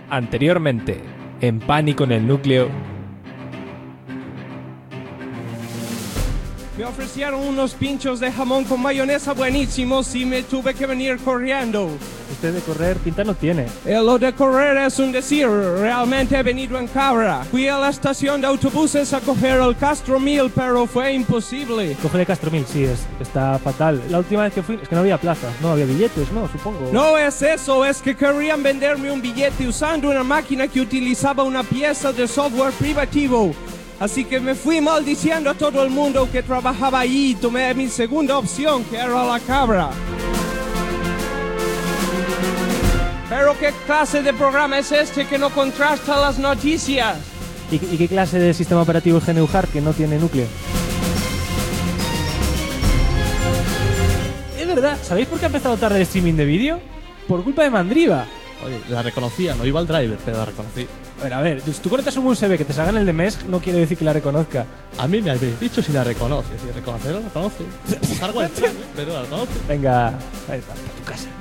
Anteriormente, en Pánico en el Núcleo. Me ofrecieron unos pinchos de jamón con mayonesa buenísimos y me tuve que venir corriendo. Usted de correr pinta no tiene. Lo de correr es un decir, realmente he venido en cabra. Fui a la estación de autobuses a coger el Castro 1000, pero fue imposible. Coge de Castro 1000, sí, está fatal. La última vez que fui es que no había plazas, no había billetes, no, supongo. No es eso, es que querían venderme un billete usando una máquina que utilizaba una pieza de software privativo. Así que me fui maldiciendo a todo el mundo que trabajaba ahí y tomé mi segunda opción, que era la cabra. Pero ¿qué clase de programa es este que no contrasta las noticias? ¿Y qué clase de sistema operativo es GNU Hard que no tiene núcleo? Es verdad, ¿sabéis por qué ha empezado tarde el streaming de vídeo? Por culpa de Mandriva. Oye, la reconocía, no iba al driver, pero la reconocí. A ver, si tú conectas un USB que te salga en el de MESC, no quiere decir que la reconozca. A mí me habéis dicho si la reconoce. Si reconocerla, la reconoce. Algo extraño, pero la reconoce. Venga, ahí está, a tu casa.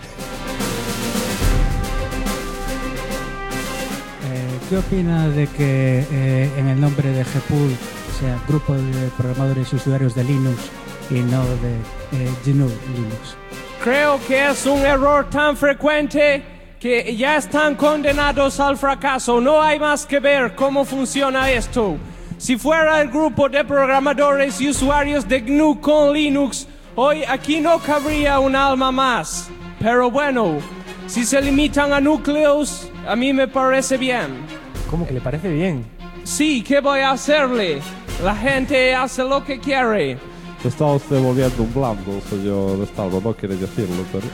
¿Qué opinas de que en el nombre de GPUL sea Grupo de Programadores y Usuarios de Linux y no de GNU Linux? Creo que es un error tan frecuente que ya están condenados al fracaso. No hay más que ver cómo funciona esto. Si fuera el grupo de programadores y usuarios de GNU con Linux, hoy aquí no cabría un alma más. Pero bueno, si se limitan a núcleos, a mí me parece bien. ¿Cómo que le parece bien? Sí, ¿qué voy a hacerle? La gente hace lo que quiere. Se está usted volviendo un blando, señor Estado, no quiere decirlo, pero...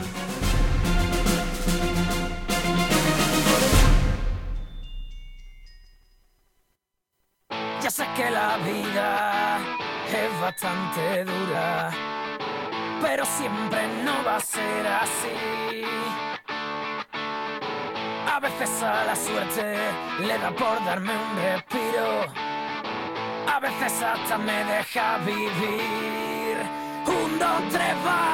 Ya sé que la vida es bastante dura, pero siempre no va a ser así. A veces a la suerte le da por darme un respiro, a veces hasta me deja vivir. 1, 2, 3, va.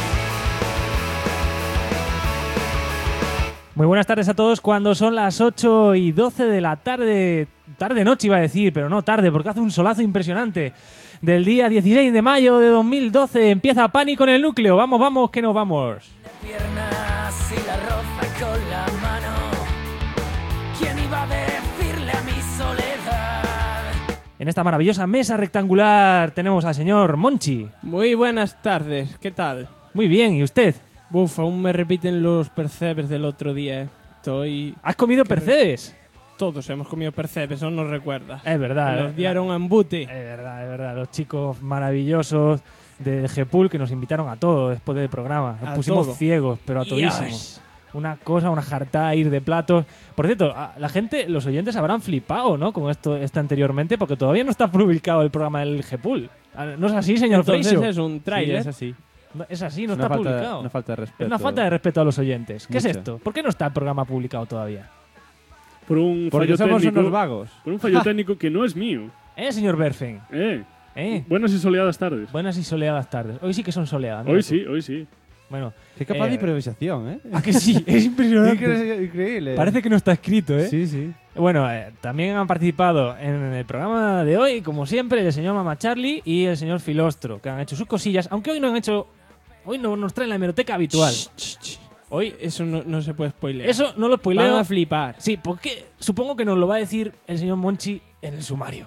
Muy buenas tardes a todos cuando son las 8:12 de la tarde. Tarde-noche iba a decir, pero no tarde, porque hace un solazo impresionante. Del día 16 de mayo de 2012 empieza Pánico en el Núcleo. Vamos, vamos, que nos vamos. Piernas y la roza con la mano. ¿Quién iba a decirle a mi soledad? En esta maravillosa mesa rectangular tenemos al señor Monchi. Muy buenas tardes, ¿qué tal? Muy bien, ¿y usted? Buf, aún me repiten los percebes del otro día. ¿Has comido percebes? Todos hemos comido percebes, ¿o no recuerdas? Es verdad. Nos dieron embute. Es verdad. Los chicos maravillosos de GPUL que nos invitaron a todo después del programa. Nos pusimos todo. Ciegos, pero a todísimos. Una cosa, una jartada ir de platos. Por cierto, la gente, los oyentes habrán flipado, ¿no? Con esto anteriormente, porque todavía no está publicado el programa del GPUL. ¿No es así, señor Entonces Freixo? es un tráiler. Sí, es así. No, es así, no está publicado. Una falta de respeto. Es una falta de respeto a los oyentes. ¿Qué es Mucha. esto? ¿Por qué no está el programa publicado todavía? Por un Porque fallo somos técnico, unos vagos. Por un fallo técnico que no es mío. Señor Berfen. Buenas y soleadas tardes. Buenas y soleadas tardes. Hoy sí que son soleadas. Hoy sí. Bueno, Qué capaz de improvisación, ¿eh? ¿A que sí? Es impresionante. Increíble. Parece que no está escrito, ¿eh? Sí. Bueno, también han participado en el programa de hoy, como siempre, el señor Mama Charlie y el señor Filostro, que han hecho sus cosillas, aunque hoy no han hecho... Hoy no nos traen la hemeroteca habitual. Hoy eso no se puede spoilear. Eso no lo spoileo. Van a flipar. Sí, porque supongo que nos lo va a decir el señor Monchi en el sumario.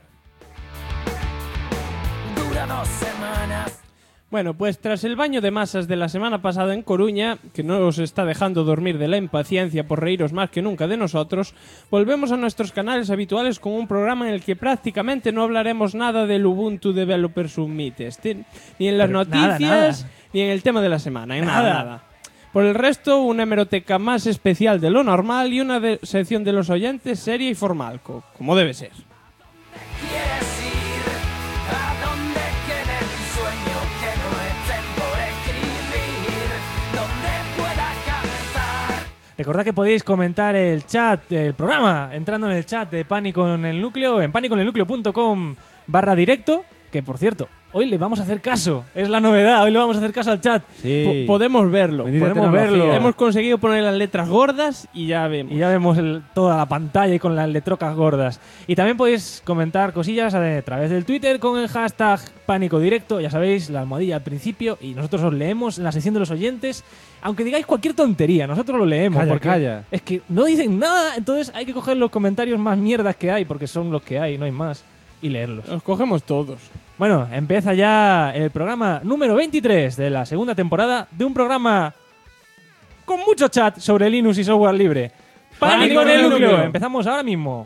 Dura 2 semanas. Bueno, pues tras el baño de masas de la semana pasada en Coruña, que no os está dejando dormir de la impaciencia por reíros más que nunca de nosotros, volvemos a nuestros canales habituales con un programa en el que prácticamente no hablaremos nada del Ubuntu Developer Summit, ni en las noticias, nada. ni en el tema de la semana, nada. Por el resto, una hemeroteca más especial de lo normal y una sección de los oyentes seria y formal, como debe ser. ¿Quieres ir a donde quede tu sueño que no estén por escribir? Donde pueda cantar. Recordad que podéis comentar el chat del programa entrando en el chat de Pánico en el Núcleo, en panicoenelnucleo.com/directo. Que, por cierto, hoy le vamos a hacer caso. Es la novedad, hoy le vamos a hacer caso al chat. Sí. Podemos verlo. Bendita podemos verlo. tecnología. Hemos conseguido poner las letras gordas y ya vemos. Y ya vemos toda la pantalla y con las letrocas gordas. Y también podéis comentar cosillas a través del Twitter con el hashtag Pánico Directo. Ya sabéis, la almohadilla al principio. Y nosotros os leemos en la sección de los oyentes. Aunque digáis cualquier tontería, nosotros lo leemos. Calla, porque calla. es que no dicen nada, entonces hay que coger los comentarios más mierdas que hay, porque son los que hay, no hay más. Y leerlos. Los cogemos todos. Bueno, empieza ya el programa número 23 de la segunda temporada de un programa con mucho chat sobre Linux y software libre. ¡Pánico en el núcleo! Empezamos ahora mismo.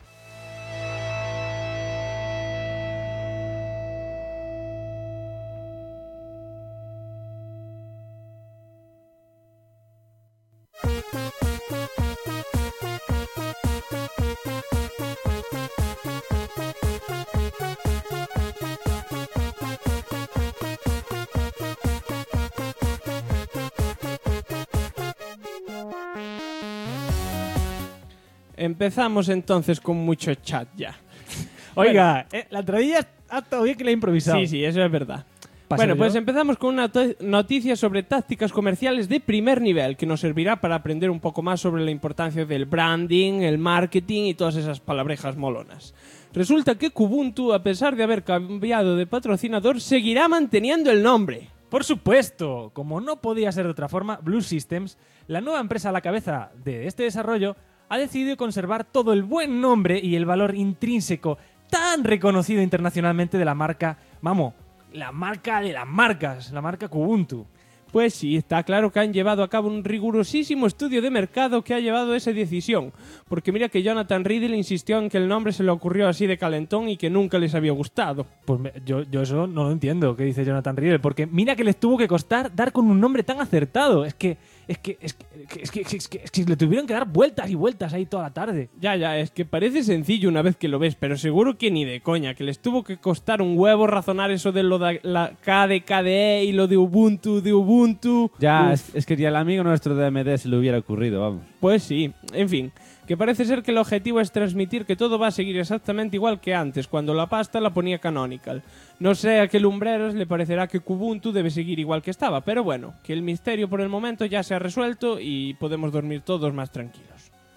Empezamos entonces con mucho chat ya. Oiga, la entradilla ha estado bien que la he improvisado. Sí, eso es verdad. Pásalo Bueno, pues yo. empezamos con una noticia sobre tácticas comerciales de primer nivel que nos servirá para aprender un poco más sobre la importancia del branding, el marketing y todas esas palabrejas molonas. Resulta que Kubuntu, a pesar de haber cambiado de patrocinador, seguirá manteniendo el nombre. Por supuesto, como no podía ser de otra forma, Blue Systems, la nueva empresa a la cabeza de este desarrollo, ha decidido conservar todo el buen nombre y el valor intrínseco tan reconocido internacionalmente de la marca, vamos, la marca de las marcas, la marca Kubuntu. Pues sí, está claro que han llevado a cabo un rigurosísimo estudio de mercado que ha llevado a esa decisión. Porque mira que Jonathan Riddle insistió en que el nombre se le ocurrió así de calentón y que nunca les había gustado. Pues yo eso no lo entiendo, ¿qué dice Jonathan Riddle? Porque mira que les tuvo que costar dar con un nombre tan acertado. Es que le tuvieron que dar vueltas y vueltas ahí toda la tarde. Ya, es que parece sencillo una vez que lo ves, pero seguro que ni de coña, que les tuvo que costar un huevo razonar eso de lo de la K de KDE y lo de Ubuntu. Ya, Uf. es que ni al amigo nuestro de AMD se le hubiera ocurrido, vamos. Pues sí, en fin, que parece ser que el objetivo es transmitir que todo va a seguir exactamente igual que antes, cuando la pasta la ponía Canonical. No sé a qué lumbreros le parecerá que Kubuntu debe seguir igual que estaba, pero bueno, que el misterio por el momento ya se ha resuelto y podemos dormir todos más tranquilos.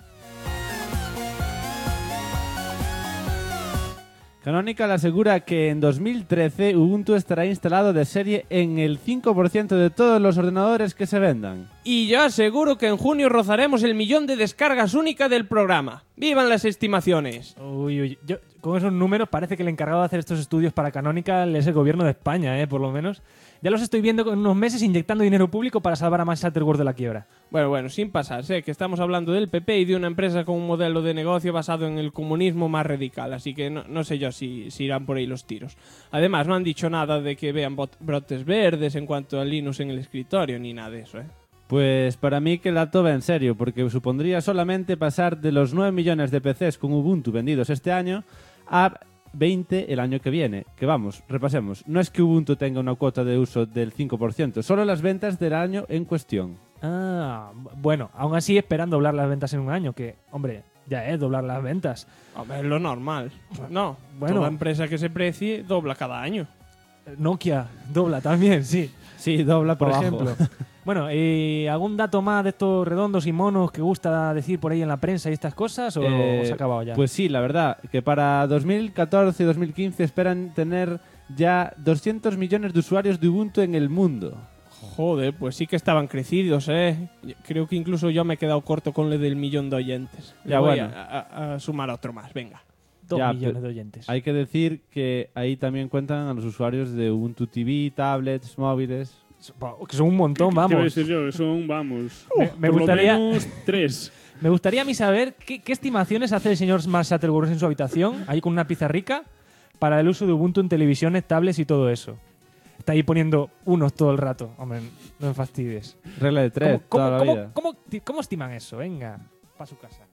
Canonical asegura que en 2013 Ubuntu estará instalado de serie en el 5% de todos los ordenadores que se vendan. Y yo aseguro que en junio rozaremos el 1.000.000 de descargas únicas del programa. ¡Vivan las estimaciones! Uy, yo con esos números parece que el encargado de hacer estos estudios para Canonical es el gobierno de España, por lo menos. Ya los estoy viendo con unos meses inyectando dinero público para salvar a Max Shatterworth de la quiebra. Bueno, sin pasarse, que estamos hablando del PP y de una empresa con un modelo de negocio basado en el comunismo más radical, así que no sé yo si irán por ahí los tiros. Además, no han dicho nada de que vean brotes verdes en cuanto a Linux en el escritorio, ni nada de eso, Pues para mí que la toma en serio, porque supondría solamente pasar de los 9 millones de PCs con Ubuntu vendidos este año a 20 el año que viene. Que vamos, repasemos. No es que Ubuntu tenga una cuota de uso del 5%, solo las ventas del año en cuestión. Ah, bueno, aún así esperan doblar las ventas en un año, que, hombre, ya es doblar las ventas. Hombre, es lo normal. No, Bueno. toda empresa que se precie dobla cada año. Nokia dobla también, sí. Sí, dobla Por abajo. ejemplo. Bueno, ¿y algún dato más de estos redondos y monos que gusta decir por ahí en la prensa y estas cosas? ¿O se ha acabado ya? Pues sí, la verdad, que para 2014 y 2015 esperan tener ya 200 millones de usuarios de Ubuntu en el mundo. Joder, pues sí que estaban crecidos, Creo que incluso yo me he quedado corto con lo del 1.000.000 de oyentes. Ya, Le voy bueno. a sumar otro más, venga. 2 ya, millones pero de oyentes. Hay que decir que ahí también cuentan a los usuarios de Ubuntu TV, tablets, móviles. Que son un montón, ¿Qué voy a vamos. decir yo? Son, vamos, Me por gustaría- lo menos 3. Me gustaría a mí saber qué estimaciones hace el señor Max Shatterworth en su habitación, ahí con una pizarrica, para el uso de Ubuntu en televisiones, tablets y todo eso. Está ahí poniendo unos todo el rato. Hombre, no me fastidies. Regla de 3, toda la vida. ¿Cómo estiman eso? Venga, para su casa.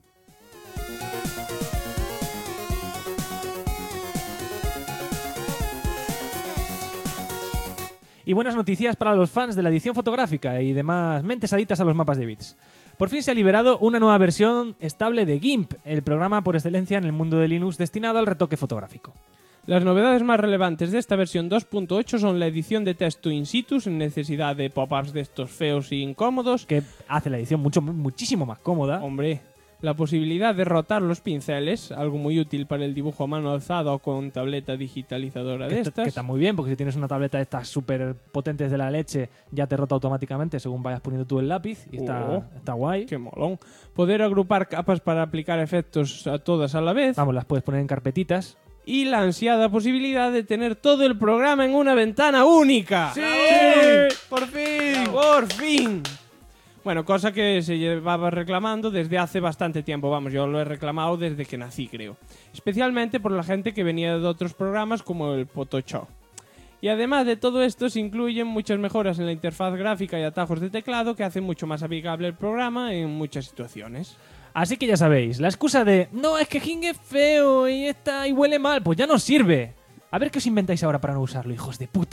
Y buenas noticias para los fans de la edición fotográfica y demás mentes adictas a los mapas de bits. Por fin se ha liberado una nueva versión estable de GIMP, el programa por excelencia en el mundo de Linux destinado al retoque fotográfico. Las novedades más relevantes de esta versión 2.8 son la edición de texto in situ sin necesidad de pop-ups de estos feos e incómodos. Que hace la edición muchísimo más cómoda. Hombre, la posibilidad de rotar los pinceles, algo muy útil para el dibujo a mano alzada o con tableta digitalizadora de estas. Que está muy bien, porque si tienes una tableta de estas súper potentes de la leche, ya te rota automáticamente según vayas poniendo tú el lápiz. Y está guay. ¡Qué molón! Poder agrupar capas para aplicar efectos a todas a la vez. Vamos, las puedes poner en carpetitas. Y la ansiada posibilidad de tener todo el programa en una ventana única. ¡Sí! ¡Por fin! ¡Por fin! Bueno, cosa que se llevaba reclamando desde hace bastante tiempo. Vamos, yo lo he reclamado desde que nací, creo. Especialmente por la gente que venía de otros programas como el Photoshop. Y además de todo esto, se incluyen muchas mejoras en la interfaz gráfica y atajos de teclado que hacen mucho más amigable el programa en muchas situaciones. Así que ya sabéis, la excusa de no, es que King es feo y huele mal, pues ya no sirve. A ver qué os inventáis ahora para no usarlo, hijos de puta.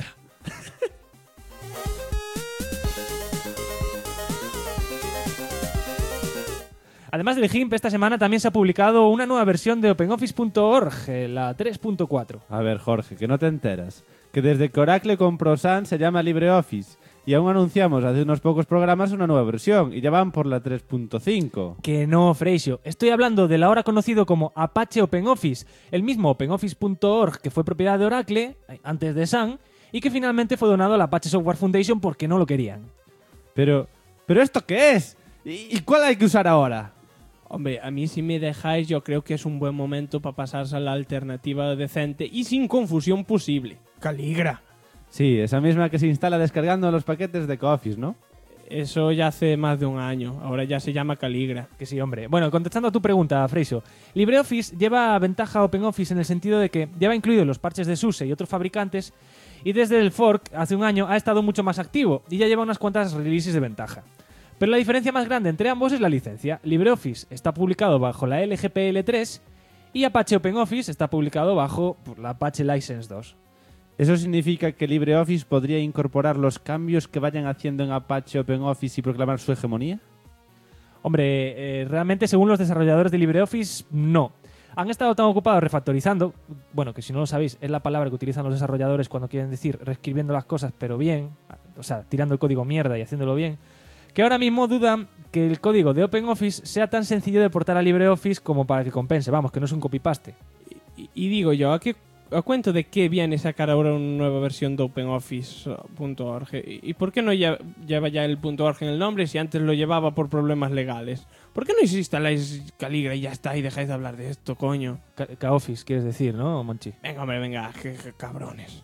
Además del GIMP, esta semana también se ha publicado una nueva versión de OpenOffice.org, la 3.4. A ver, Jorge, que no te enteras. Que desde que Oracle compró Sun se llama LibreOffice. Y aún anunciamos hace unos pocos programas una nueva versión. Y ya van por la 3.5. Que no, Freixo. Estoy hablando del ahora conocido como Apache OpenOffice. El mismo OpenOffice.org que fue propiedad de Oracle, antes de Sun, y que finalmente fue donado a la Apache Software Foundation porque no lo querían. ¿Pero esto qué es? ¿Y cuál hay que usar ahora? Hombre, a mí si me dejáis yo creo que es un buen momento para pasarse a la alternativa decente y sin confusión posible. Caligra. Sí, esa misma que se instala descargando los paquetes de CoOffice, ¿no? Eso ya hace más de un año. Ahora ya se llama Caligra. Que sí, hombre. Bueno, contestando a tu pregunta, Freixo. LibreOffice lleva ventaja a OpenOffice en el sentido de que lleva incluidos los parches de SUSE y otros fabricantes y desde el fork, hace un año, ha estado mucho más activo y ya lleva unas cuantas releases de ventaja. Pero la diferencia más grande entre ambos es la licencia. LibreOffice está publicado bajo la LGPL3 y Apache OpenOffice está publicado bajo la Apache License 2. ¿Eso significa que LibreOffice podría incorporar los cambios que vayan haciendo en Apache OpenOffice y proclamar su hegemonía? Hombre, realmente según los desarrolladores de LibreOffice, no. Han estado tan ocupados refactorizando, bueno, que si no lo sabéis, es la palabra que utilizan los desarrolladores cuando quieren decir reescribiendo las cosas, pero bien, o sea, tirando el código mierda y haciéndolo bien, que ahora mismo dudan que el código de OpenOffice sea tan sencillo de portar a LibreOffice como para que compense. Vamos, que no es un copy-paste. Y digo yo, ¿a cuento de qué viene sacar ahora una nueva versión de OpenOffice.org? ¿Y por qué no lleva ya el .org en el nombre si antes lo llevaba por problemas legales? ¿Por qué no instaláis Caligra y ya está y dejáis de hablar de esto, coño? K-Office, quieres decir, ¿no, Monchi? Venga, hombre, venga, que cabrones.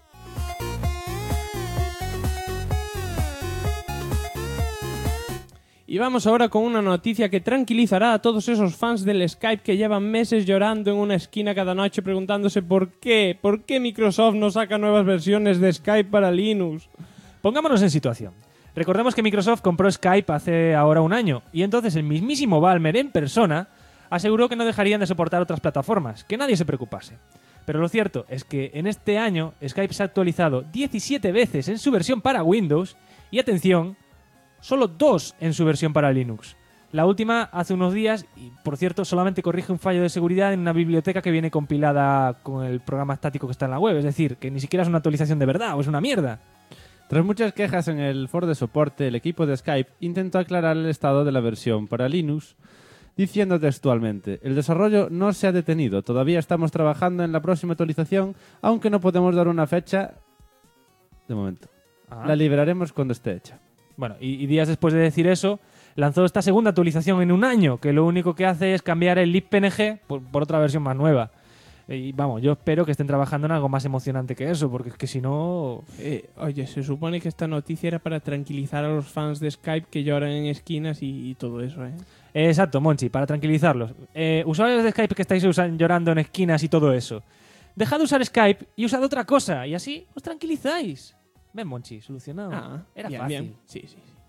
Y vamos ahora con una noticia que tranquilizará a todos esos fans del Skype que llevan meses llorando en una esquina cada noche preguntándose ¿por qué Microsoft no saca nuevas versiones de Skype para Linux? Pongámonos en situación. Recordemos que Microsoft compró Skype hace ahora un año y entonces el mismísimo Ballmer en persona aseguró que no dejarían de soportar otras plataformas, que nadie se preocupase. Pero lo cierto es que en este año Skype se ha actualizado 17 veces en su versión para Windows y, atención, solo 2 en su versión para Linux. La última hace unos días y, por cierto, solamente corrige un fallo de seguridad en una biblioteca que viene compilada con el programa estático que está en la web. Es decir, que ni siquiera es una actualización de verdad o es una mierda. Tras muchas quejas en el foro de soporte, el equipo de Skype intentó aclarar el estado de la versión para Linux, diciendo textualmente: el desarrollo no se ha detenido, todavía estamos trabajando en la próxima actualización, aunque no podemos dar una fecha de momento. La liberaremos cuando esté hecha. Bueno, y días después de decir eso, lanzó esta segunda actualización en un año, que lo único que hace es cambiar el libpng por otra versión más nueva. Y vamos, yo espero que estén trabajando en algo más emocionante que eso, porque es que si no... Oye, se supone que esta noticia era para tranquilizar a los fans de Skype que lloran en esquinas y todo eso, ¿eh? Exacto, Monchi, para tranquilizarlos. Usuarios de Skype que estáis llorando en esquinas y todo eso. Dejad de usar Skype y usad otra cosa, y así os tranquilizáis. Ven, Monchi, solucionado. Era bien, fácil. Bien. Sí.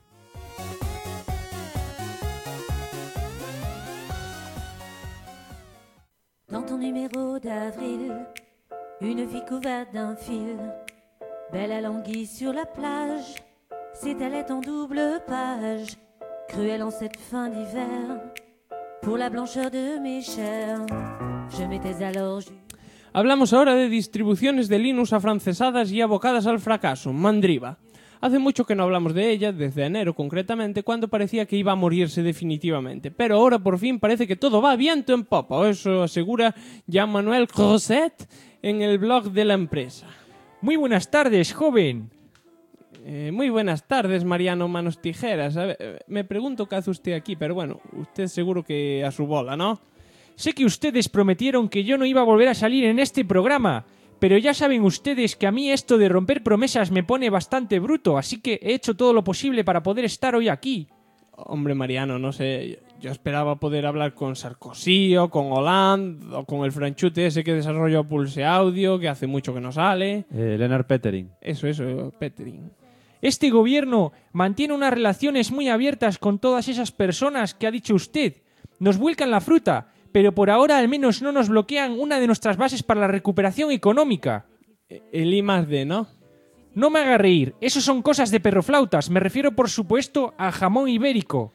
Dans ton numéro d'avril, une fille couverte d'un fil, belle à l'anguille sur la plage, s'étalait en double page, cruelle en cette fin d'hiver, pour la blancheur de mes chairs, je m'étais alors... Hablamos ahora de distribuciones de Linux afrancesadas y abocadas al fracaso, Mandriva. Hace mucho que no hablamos de ella, desde enero concretamente, cuando parecía que iba a morirse definitivamente. Pero ahora por fin parece que todo va viento en popa, o eso asegura Jean-Manuel Crozet en el blog de la empresa. Muy buenas tardes, joven. Muy buenas tardes, Mariano Manos Tijeras. A ver, me pregunto qué hace usted aquí, pero bueno, usted seguro que a su bola, ¿no? Sé que ustedes prometieron que yo no iba a volver a salir en este programa, pero ya saben ustedes que a mí esto de romper promesas me pone bastante bruto, así que he hecho todo lo posible para poder estar hoy aquí. Hombre, Mariano, no sé, yo esperaba poder hablar con Sarkozy o con Hollande o con el franchute ese que desarrolló Pulse Audio, que hace mucho que no sale. Lennart Pettering. Eso, Pettering. Este gobierno mantiene unas relaciones muy abiertas con todas esas personas que ha dicho usted. Nos vuelcan la fruta, pero por ahora al menos no nos bloquean una de nuestras bases para la recuperación económica. El I+D, ¿no? No me haga reír, eso son cosas de perroflautas. Me refiero, por supuesto, al jamón ibérico.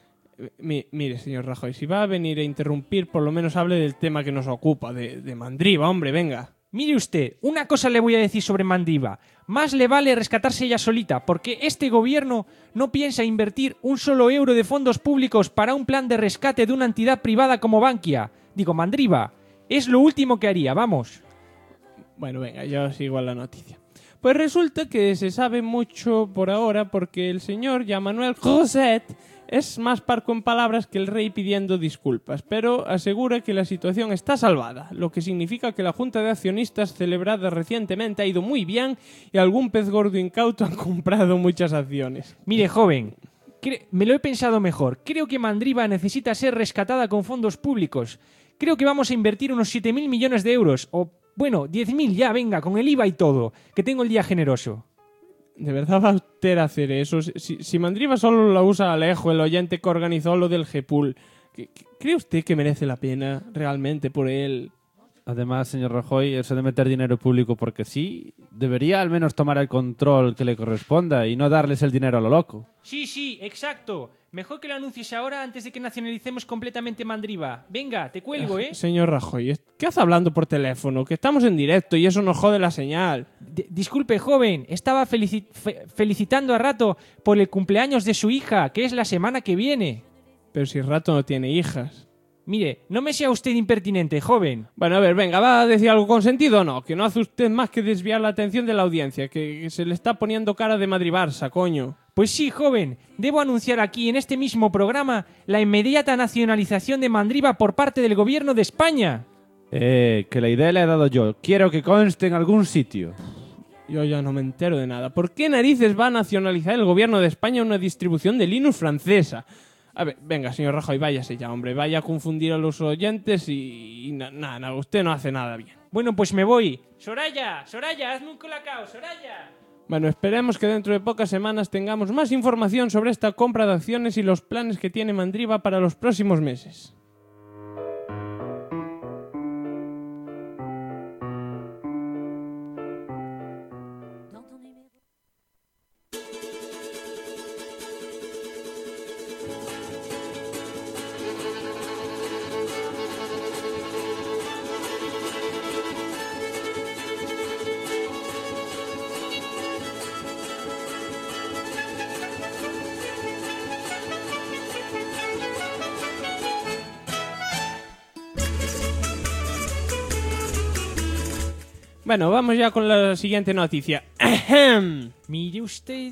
Mire, señor Rajoy, si va a venir a interrumpir, por lo menos hable del tema que nos ocupa, de Mandriva, hombre, venga. Mire usted, una cosa le voy a decir sobre Mandriva. Más le vale rescatarse ella solita, porque este gobierno no piensa invertir un solo euro de fondos públicos para un plan de rescate de una entidad privada como Bankia. Digo, Mandriva, es lo último que haría, vamos. Bueno, venga, yo sigo a la noticia. Pues resulta que se sabe mucho por ahora porque el señor Jean-Manuel Crozet es más parco en palabras que el rey pidiendo disculpas, pero asegura que la situación está salvada, lo que significa que la Junta de Accionistas celebrada recientemente ha ido muy bien y algún pez gordo incauto ha comprado muchas acciones. Mire, joven, me lo he pensado mejor. Creo que Mandriva necesita ser rescatada con fondos públicos. Creo que vamos a invertir unos 7.000 millones de euros, o bueno, 10.000 ya, venga, con el IVA y todo, que tengo el día generoso. ¿De verdad va usted a hacer eso? Si Mandriva solo la usa Alejo, el oyente que organizó lo del GEPUL, ¿cree usted que merece la pena realmente por él? Además, señor Rajoy, eso de meter dinero público porque sí, debería al menos tomar el control que le corresponda y no darles el dinero a lo loco. Sí, exacto. Mejor que lo anuncies ahora antes de que nacionalicemos completamente Mandriva. Venga, te cuelgo, ¿eh? Señor Rajoy, ¿qué hace hablando por teléfono? Que estamos en directo y eso nos jode la señal. Disculpe, joven. Estaba felicitando a Rato por el cumpleaños de su hija, que es la semana que viene. Pero si Rato no tiene hijas. Mire, no me sea usted impertinente, joven. Bueno, a ver, venga, ¿va a decir algo con sentido o no? Que no hace usted más que desviar la atención de la audiencia, que se le está poniendo cara de Madrid-Barça, coño. Pues sí, joven. Debo anunciar aquí, en este mismo programa, la inmediata nacionalización de Mandriva por parte del gobierno de España. Que la idea le he dado yo. Quiero que conste en algún sitio. Yo ya no me entero de nada. ¿Por qué narices va a nacionalizar el gobierno de España una distribución de Linux francesa? A ver, venga, señor Rajoy, váyase ya, hombre. Vaya a confundir a los oyentes y nada, usted no hace nada bien. Bueno, pues me voy. Soraya, hazme un colacao, Soraya. Bueno, esperemos que dentro de pocas semanas tengamos más información sobre esta compra de acciones y los planes que tiene Mandriva para los próximos meses. Bueno, vamos ya con la siguiente noticia. Mire usted.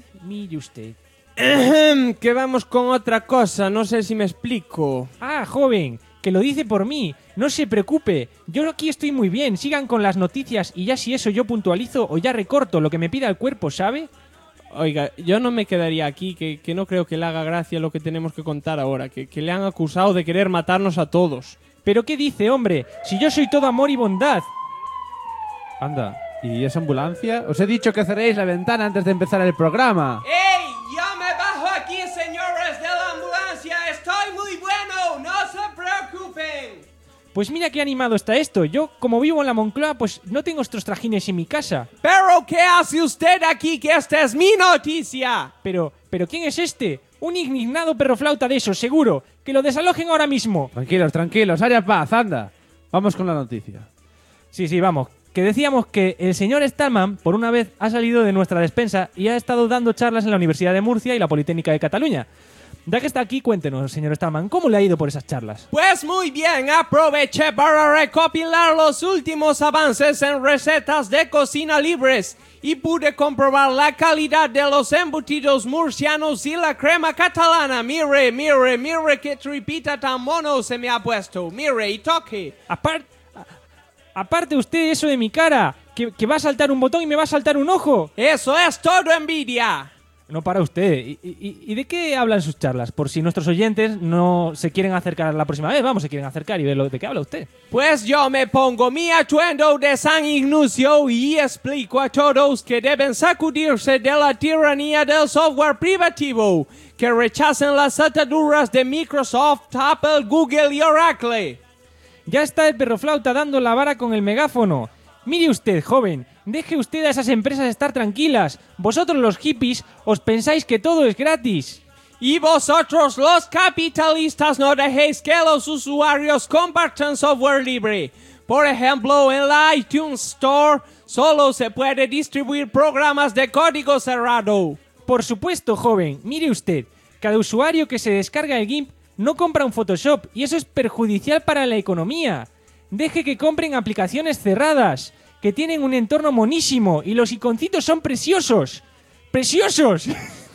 Que vamos con otra cosa, no sé si me explico. Ah, joven, que lo dice por mí. No se preocupe, yo aquí estoy muy bien. Sigan con las noticias y ya si eso yo puntualizo o ya recorto lo que me pida el cuerpo, ¿sabe? Oiga, yo no me quedaría aquí, que no creo que le haga gracia lo que tenemos que contar ahora, que le han acusado de querer matarnos a todos. ¿Pero qué dice, hombre? Si yo soy todo amor y bondad. Anda, ¿y esa ambulancia? Os he dicho que cerréis la ventana antes de empezar el programa. ¡Ey! ¡Ya me bajo aquí, señores de la ambulancia! ¡Estoy muy bueno! ¡No se preocupen! Pues mira qué animado está esto. Yo, como vivo en la Moncloa, pues no tengo estos trajines en mi casa. ¿Pero qué hace usted aquí? Que esta es mi noticia. Pero ¿quién es este? Un indignado perroflauta de esos, seguro. Que lo desalojen ahora mismo. Tranquilos, haya paz, anda. Vamos con la noticia. Sí, vamos. que decíamos que el señor Stallman, por una vez, ha salido de nuestra despensa y ha estado dando charlas en la Universidad de Murcia y la Politécnica de Cataluña. Ya que está aquí, cuéntenos, señor Stallman, ¿cómo le ha ido por esas charlas? Pues muy bien, aproveché para recopilar los últimos avances en recetas de cocina libres y pude comprobar la calidad de los embutidos murcianos y la crema catalana. Mire, mire, mire qué tripita tan mono se me ha puesto. Mire y toque. Aparte usted eso de mi cara, que va a saltar un botón y me va a saltar un ojo. Eso es todo envidia. No para usted. ¿Y de qué hablan sus charlas? Por si nuestros oyentes no se quieren acercar la próxima vez. Vamos, se quieren acercar y ver de qué habla usted. Pues yo me pongo mi atuendo de San Ignacio y explico a todos que deben sacudirse de la tiranía del software privativo, que rechacen las ataduras de Microsoft, Apple, Google y Oracle. Ya está el perroflauta dando la vara con el megáfono. Mire usted, joven, deje usted a esas empresas estar tranquilas. Vosotros los hippies os pensáis que todo es gratis. Y vosotros los capitalistas no dejéis que los usuarios compartan software libre. Por ejemplo, en la iTunes Store solo se puede distribuir programas de código cerrado. Por supuesto, joven, mire usted, cada usuario que se descarga el GIMP no compra un Photoshop y eso es perjudicial para la economía. Deje que compren aplicaciones cerradas, que tienen un entorno monísimo y los iconcitos son preciosos. ¡Preciosos!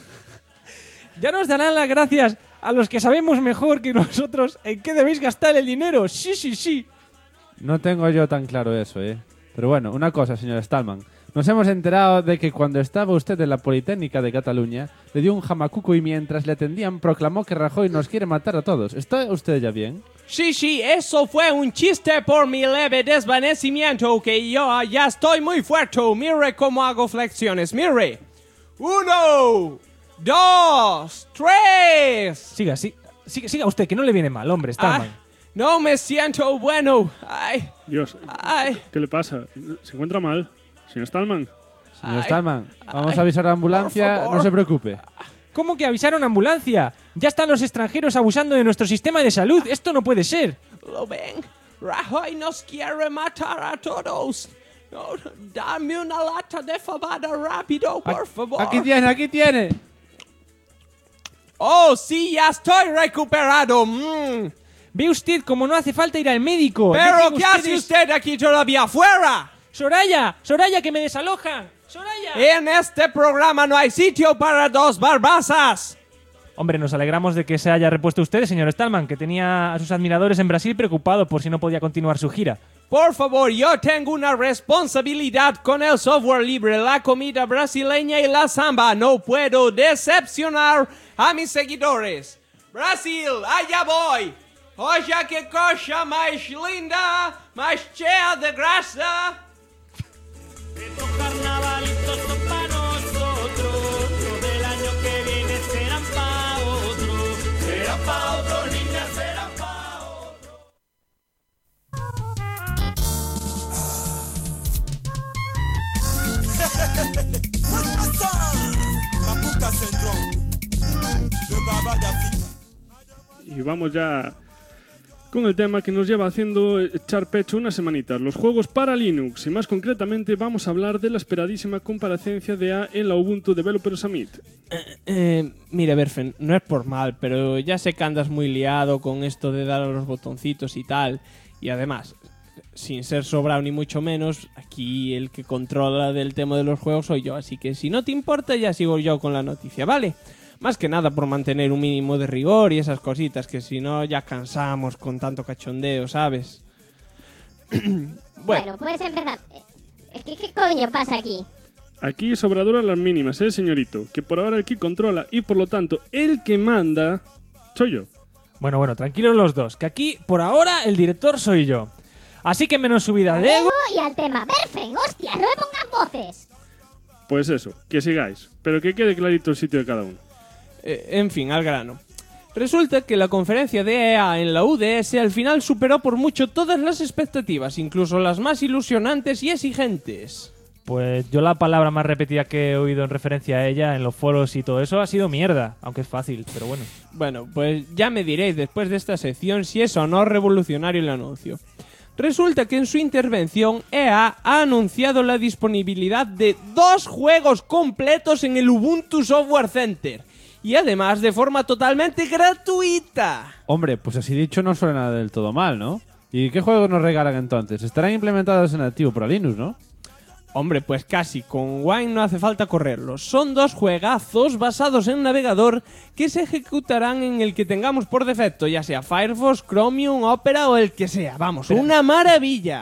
Ya nos darán las gracias a los que sabemos mejor que nosotros en qué debéis gastar el dinero. Sí, sí, sí. No tengo yo tan claro eso, ¿eh? Pero bueno, una cosa, señor Stallman. Nos hemos enterado de que cuando estaba usted en la Politécnica de Cataluña, le dio un jamacuco y mientras le atendían proclamó que Rajoy nos quiere matar a todos. ¿Está usted ya bien? Sí, eso fue un chiste por mi leve desvanecimiento, que yo ya estoy muy fuerte. Mire cómo hago flexiones, mire. 1, 2, 3. Siga usted, que no le viene mal, hombre, Stallman. No me siento bueno. Ay. Dios, Ay. ¿qué le pasa? ¿Se encuentra mal? Señor Stallman. Señor Stallman, vamos a avisar a la ambulancia, no se preocupe. ¿Cómo que avisar a una ambulancia? Ya están los extranjeros abusando de nuestro sistema de salud. Esto no puede ser. ¿Lo ven? Rajoy nos quiere matar a todos. No, dame una lata de fabada rápido, por favor. Aquí tiene. Oh, sí, ya estoy recuperado. Ve usted cómo no hace falta ir al médico. ¿Pero qué hace usted aquí todavía afuera? Soraya, que me desalojan. Soraya. En este programa no hay sitio para dos barbasas. Hombre, nos alegramos de que se haya repuesto usted, señor Stallman, que tenía a sus admiradores en Brasil preocupados por si no podía continuar su gira. Por favor, yo tengo una responsabilidad con el software libre, la comida brasileña y la samba. No puedo decepcionar a mis seguidores. Brasil, allá voy. Oye, qué cosa más linda, más cheia de grasa. Estos carnavalitos son pa' nosotros, los del año que viene serán pa' otro. Serán pa' otro, niña, serán pa' otro. Y vamos ya con el tema que nos lleva haciendo echar pecho unas semanitas, los juegos para Linux, y más concretamente vamos a hablar de la esperadísima comparecencia de A en la Ubuntu Developer Summit. Mire, Berfen, no es por mal, pero ya sé que andas muy liado con esto de dar a los botoncitos y tal, y además, sin ser sobrado ni mucho menos, aquí el que controla del tema de los juegos soy yo, así que si no te importa ya sigo yo con la noticia, ¿vale? Más que nada por mantener un mínimo de rigor y esas cositas, que si no ya cansamos con tanto cachondeo, ¿sabes? Bueno, puedes empezar. ¿Qué coño pasa aquí? Aquí sobraduras las mínimas, señorito, que por ahora el que controla y por lo tanto el que manda soy yo. Bueno, tranquilos los dos, que aquí por ahora el director soy yo. Así que menos subida de ego. Y al tema, Berfen, hostia, no me pongan voces. Pues eso, que sigáis, pero que quede clarito el sitio de cada uno. En fin, al grano. Resulta que la conferencia de EA en la UDS al final superó por mucho todas las expectativas, incluso las más ilusionantes y exigentes. Pues yo la palabra más repetida que he oído en referencia a ella en los foros y todo eso ha sido mierda, aunque es fácil, pero bueno. Bueno, pues ya me diréis después de esta sección si es o no revolucionario el anuncio. Resulta que en su intervención EA ha anunciado la disponibilidad de 2 juegos completos en el Ubuntu Software Center. Y además de forma totalmente gratuita. Hombre, pues así dicho no suena del todo mal, ¿no? ¿Y qué juegos nos regalan entonces? Estarán implementados en nativo para Linux, ¿no? Hombre, pues casi, con Wine no hace falta correrlos. Son 2 juegazos basados en navegador que se ejecutarán en el que tengamos por defecto, ya sea Firefox, Chromium, Opera o el que sea. Vamos, una maravilla.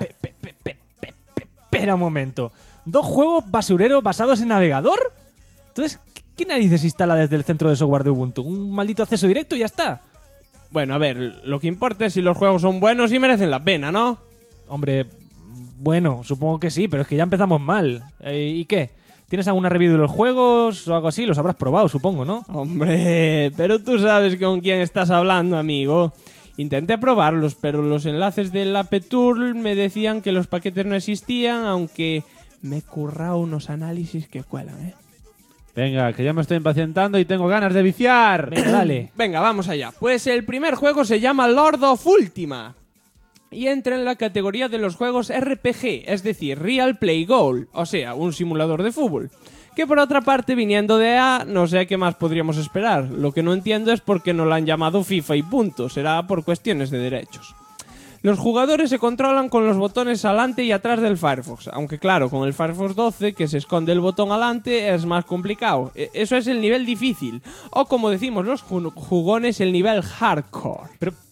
Espera un momento. ¿2 juegos basureros basados en navegador? Entonces, ¿qué narices instala desde el centro de software de Ubuntu? ¿Un maldito acceso directo y ya está? Bueno, a ver, lo que importa es si los juegos son buenos y merecen la pena, ¿no? Hombre, bueno, supongo que sí, pero es que ya empezamos mal. ¿Y qué? ¿Tienes alguna review de los juegos o algo así? Los habrás probado, supongo, ¿no? Hombre, pero tú sabes con quién estás hablando, amigo. Intenté probarlos, pero los enlaces del App-Tool me decían que los paquetes no existían, aunque me he currado unos análisis que cuelan, ¿eh? Venga, que ya me estoy impacientando y tengo ganas de viciar. Venga, dale. Venga, vamos allá. Pues el primer juego se llama Lord of Ultima y entra en la categoría de los juegos RPG, es decir, Real Play Goal, o sea, un simulador de fútbol. Que por otra parte, viniendo de EA, no sé qué más podríamos esperar. Lo que no entiendo es por qué no lo han llamado FIFA y punto. Será por cuestiones de derechos. Los jugadores se controlan con los botones adelante y atrás del Firefox, aunque claro, con el Firefox 12, que se esconde el botón adelante, es más complicado. Eso es el nivel difícil, o como decimos los jugones, el nivel hardcore.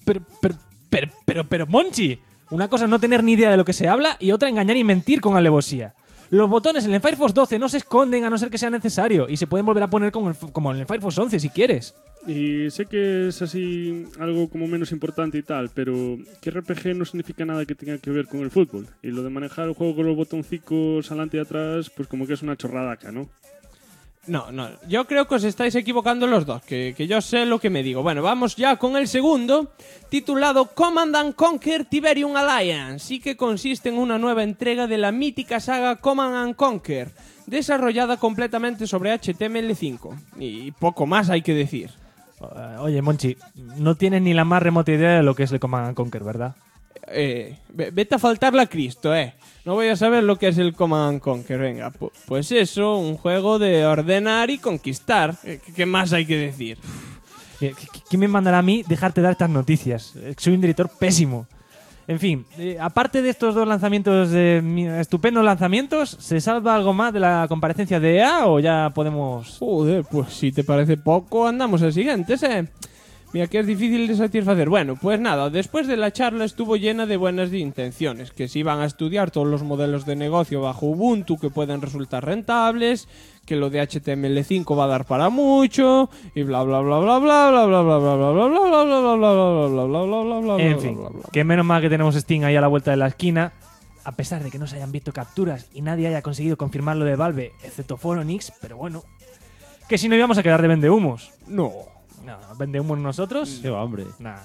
Pero, Monchi, una cosa es no tener ni idea de lo que se habla y otra engañar y mentir con alevosía. Los botones en el Firefox 12 no se esconden a no ser que sea necesario y se pueden volver a poner como en el Firefox 11 si quieres. Y sé que es así algo como menos importante y tal, pero que RPG no significa nada que tenga que ver con el fútbol. Y lo de manejar el juego con los botoncicos adelante y atrás, pues como que es una chorradaca, ¿no? No, yo creo que os estáis equivocando los dos, que yo sé lo que me digo. Bueno, vamos ya con el segundo, titulado Command & Conquer Tiberium Alliance, y que consiste en una nueva entrega de la mítica saga Command & Conquer, desarrollada completamente sobre HTML5. Y poco más hay que decir. Oye, Monchi, no tienes ni la más remota idea de lo que es el Command & Conquer, ¿verdad? Vete a faltarle a Cristo, No voy a saber lo que es el Command & Conquer. Venga, pues eso, un juego de ordenar y conquistar. ¿Qué más hay que decir? ¿Quién me mandará a mí dejarte dar estas noticias? Soy un director pésimo. En fin, aparte de estos 2 lanzamientos, estupendos lanzamientos, ¿se salva algo más de la comparecencia de EA o ya podemos...? Joder, pues si te parece poco, andamos al siguiente, Mira que es difícil de satisfacer. Bueno, pues nada, después de la charla estuvo llena de buenas intenciones, que se iban a estudiar todos los modelos de negocio bajo Ubuntu que pueden resultar rentables, que lo de HTML5 va a dar para mucho, y bla bla bla bla bla bla bla bla bla bla bla bla bla bla bla bla bla bla bla. En fin, que menos mal que tenemos Steam ahí a la vuelta de la esquina, a pesar de que no se hayan visto capturas y nadie haya conseguido confirmar lo de Valve, excepto Phoronix, pero bueno, que si no íbamos a quedar de vendehumos. No, vendehumos nosotros. Qué va, hombre. Nada.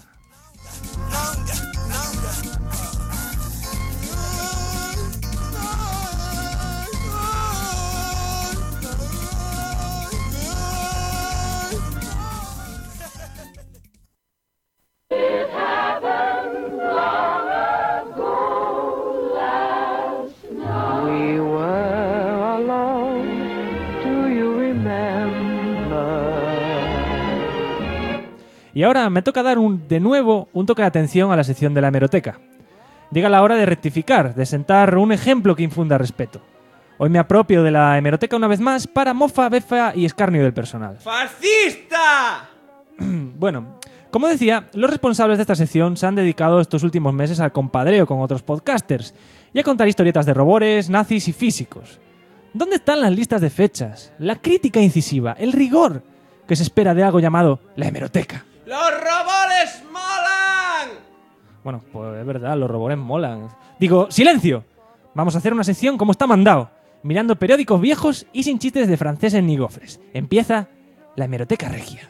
Y ahora me toca dar de nuevo un toque de atención a la sección de la hemeroteca. Llega la hora de rectificar, de sentar un ejemplo que infunda respeto. Hoy me apropio de la hemeroteca una vez más para mofa, befa y escarnio del personal. ¡Fascista! Bueno, como decía, los responsables de esta sección se han dedicado estos últimos meses al compadreo con otros podcasters y a contar historietas de robores, nazis y físicos. ¿Dónde están las listas de fechas, la crítica incisiva, el rigor que se espera de algo llamado la hemeroteca? ¡Los robores molan! Bueno, pues es verdad, los robores molan. Digo, ¡silencio! Vamos a hacer una sección como está mandado, mirando periódicos viejos y sin chistes de franceses ni gofres. Empieza la hemeroteca regia.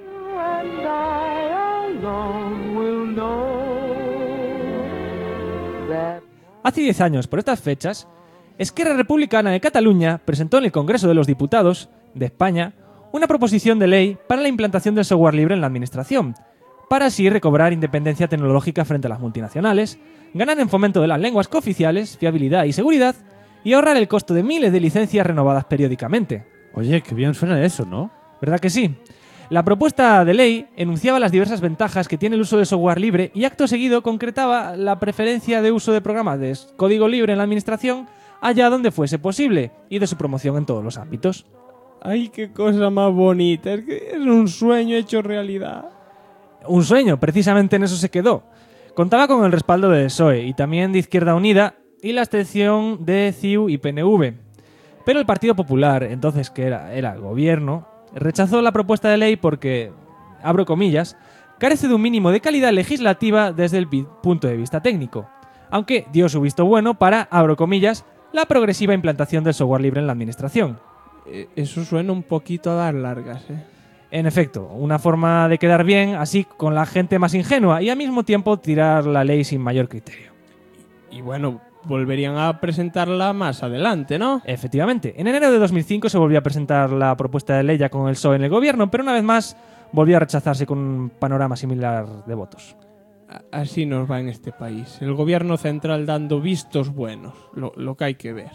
Hace 10 años, por estas fechas, Esquerra Republicana de Cataluña presentó en el Congreso de los Diputados de España una proposición de ley para la implantación del software libre en la administración, para así recobrar independencia tecnológica frente a las multinacionales, ganar en fomento de las lenguas cooficiales, fiabilidad y seguridad, y ahorrar el costo de miles de licencias renovadas periódicamente. Oye, qué bien suena eso, ¿no? ¿Verdad que sí? La propuesta de ley enunciaba las diversas ventajas que tiene el uso de software libre y acto seguido concretaba la preferencia de uso de programas de código libre en la administración allá donde fuese posible y de su promoción en todos los ámbitos. Ay, qué cosa más bonita. Es que es un sueño hecho realidad. Un sueño, precisamente en eso se quedó. Contaba con el respaldo de PSOE y también de Izquierda Unida y la abstención de CiU y PNV. Pero el Partido Popular, entonces que era el gobierno, rechazó la propuesta de ley porque, abro comillas, carece de un mínimo de calidad legislativa desde el punto de vista técnico, aunque dio su visto bueno para, abro comillas, la progresiva implantación del software libre en la administración. Eso suena un poquito a dar largas, ¿eh? En efecto, una forma de quedar bien así con la gente más ingenua y al mismo tiempo tirar la ley sin mayor criterio. Y bueno, volverían a presentarla más adelante, ¿no? Efectivamente. En enero de 2005 se volvió a presentar la propuesta de ley ya con el PSOE en el gobierno, pero una vez más volvió a rechazarse con un panorama similar de votos. Así nos va en este país. El gobierno central dando vistos buenos, lo que hay que ver.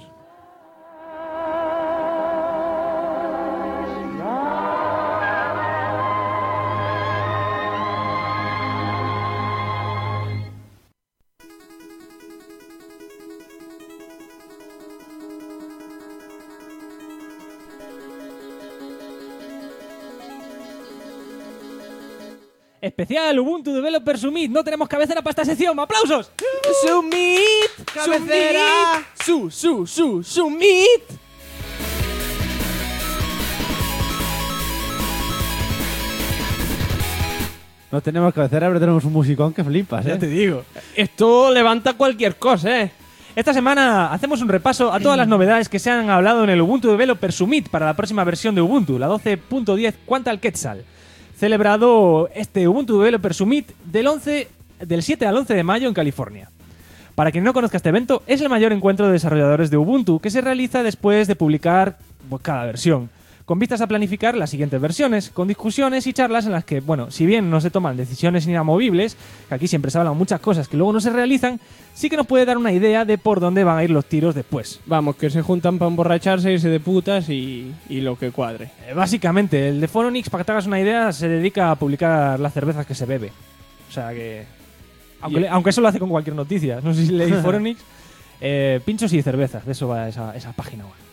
Especial Ubuntu Developer Summit. No tenemos cabecera para esta sección. ¡Aplausos! ¡Summit! ¡Cabecera! ¡Summit! No tenemos cabecera, pero tenemos un musicón que flipas, ¿eh? Ya te digo. Esto levanta cualquier cosa, ¿eh? Esta semana hacemos un repaso a todas las novedades que se han hablado en el Ubuntu Developer Summit para la próxima versión de Ubuntu, la 12.10 Quetzal. Celebrado este Ubuntu Developer Summit del 7 al 11 de mayo en California. Para quien no conozca este evento, es el mayor encuentro de desarrolladores de Ubuntu que se realiza después de publicar cada versión, con vistas a planificar las siguientes versiones, con discusiones y charlas en las que, bueno, si bien no se toman decisiones inamovibles, que aquí siempre se hablan muchas cosas que luego no se realizan, sí que nos puede dar una idea de por dónde van a ir los tiros después. Vamos, que se juntan para emborracharse, irse de putas y lo que cuadre. Básicamente, el de Phoronix, para que te hagas una idea, se dedica a publicar las cervezas que se bebe. O sea que... Aunque eso lo hace con cualquier noticia. No sé si leí Phoronix. Pinchos y cervezas, de eso va esa página web.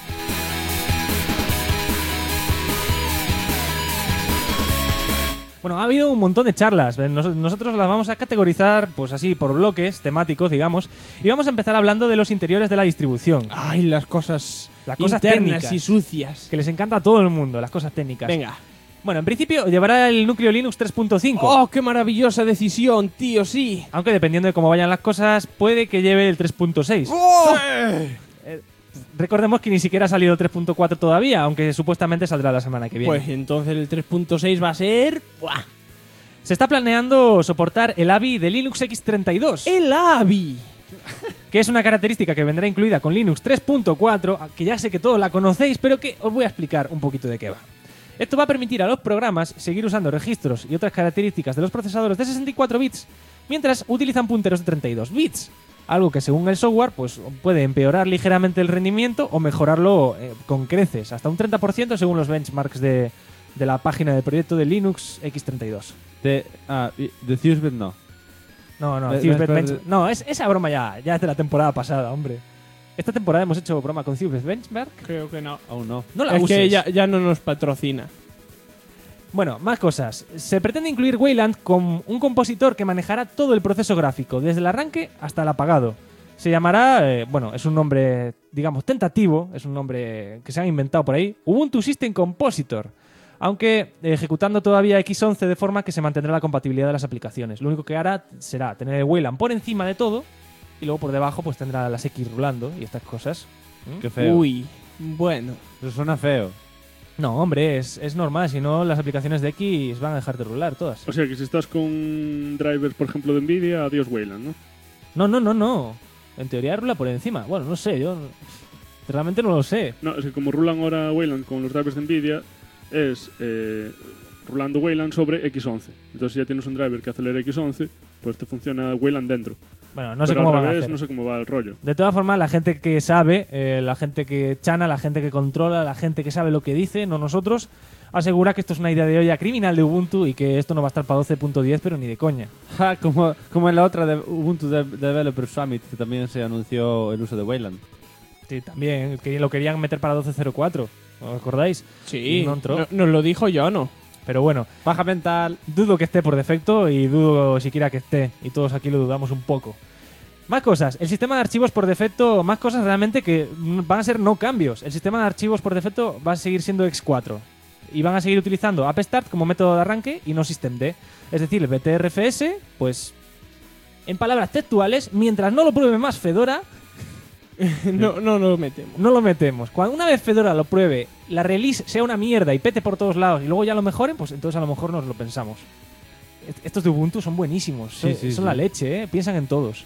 Bueno, ha habido un montón de charlas. Nosotros las vamos a categorizar, pues así, por bloques temáticos, digamos. Y vamos a empezar hablando de los interiores de la distribución. Ay, las cosas internas técnicas y sucias. Que les encanta a todo el mundo, las cosas técnicas. Venga. Bueno, en principio llevará el núcleo Linux 3.5. ¡Oh, qué maravillosa decisión, tío! Sí. Aunque dependiendo de cómo vayan las cosas, puede que lleve el 3.6. ¡Oh! Recordemos que ni siquiera ha salido el 3.4 todavía, aunque supuestamente saldrá la semana que viene. Pues entonces el 3.6 va a ser... ¡buah! Se está planeando soportar el AVI de Linux X32. ¡El AVI! Que es una característica que vendrá incluida con Linux 3.4, que ya sé que todos la conocéis, pero que os voy a explicar un poquito de qué va. Esto va a permitir a los programas seguir usando registros y otras características de los procesadores de 64 bits, mientras utilizan punteros de 32 bits. Algo que según el software pues puede empeorar ligeramente el rendimiento o mejorarlo con creces, hasta un 30% según los benchmarks de la página del proyecto de Linux X32. De Thusbit no. No, esa broma ya es de la temporada pasada, hombre. Esta temporada hemos hecho broma con Thusbit Benchmark. Creo que no. Aún no. No la es uses. que ya no nos patrocina. Bueno, más cosas. Se pretende incluir Wayland con un compositor que manejará todo el proceso gráfico, desde el arranque hasta el apagado. Se llamará, es un nombre, digamos, tentativo, es un nombre que se han inventado por ahí, Ubuntu System Compositor, aunque ejecutando todavía X11 de forma que se mantendrá la compatibilidad de las aplicaciones. Lo único que hará será tener el Wayland por encima de todo y luego por debajo pues tendrá las X rulando y estas cosas. Qué feo. Uy, bueno. Eso suena feo. No, hombre, es normal, si no las aplicaciones de X van a dejar de rular todas. O sea que si estás con drivers, por ejemplo, de Nvidia, adiós Wayland, ¿no? No. En teoría rula por encima. Bueno, no sé, yo realmente no lo sé. No, es que como rulan ahora Wayland con los drivers de Nvidia, es rulando Wayland sobre X11. Entonces si ya tienes un driver que acelera X11, pues te funciona Wayland dentro. Bueno, no sé Pero cómo al van a revés, hacer. no sé cómo va el rollo. De todas formas, la gente que sabe, la gente que chana, la gente que controla, la gente que sabe lo que dice, no nosotros, asegura que esto es una idea de olla criminal de Ubuntu y que esto no va a estar para 12.10, pero ni de coña. Ja, como en la otra de Ubuntu Developer Summit, que también se anunció el uso de Wayland. Sí, también, que lo querían meter para 12.04, ¿os acordáis? Sí, Y no entró. nos lo dijo Jono. Pero bueno, Baja mental. dudo que esté por defecto y dudo siquiera que esté, y todos aquí lo dudamos un poco. Más cosas, el sistema de archivos por defecto, más cosas realmente que van a ser no cambios. El sistema de archivos por defecto va a seguir siendo X4 y van a seguir utilizando AppStart como método de arranque y no systemd. Es decir, el BTRFS, pues en palabras textuales, mientras no lo pruebe más Fedora, no lo metemos. no lo metemos. Cuando una vez Fedora lo pruebe, la release sea una mierda y pete por todos lados y luego ya lo mejoren, pues entonces a lo mejor nos lo pensamos. Estos de Ubuntu son buenísimos, son la leche, piensan en todos.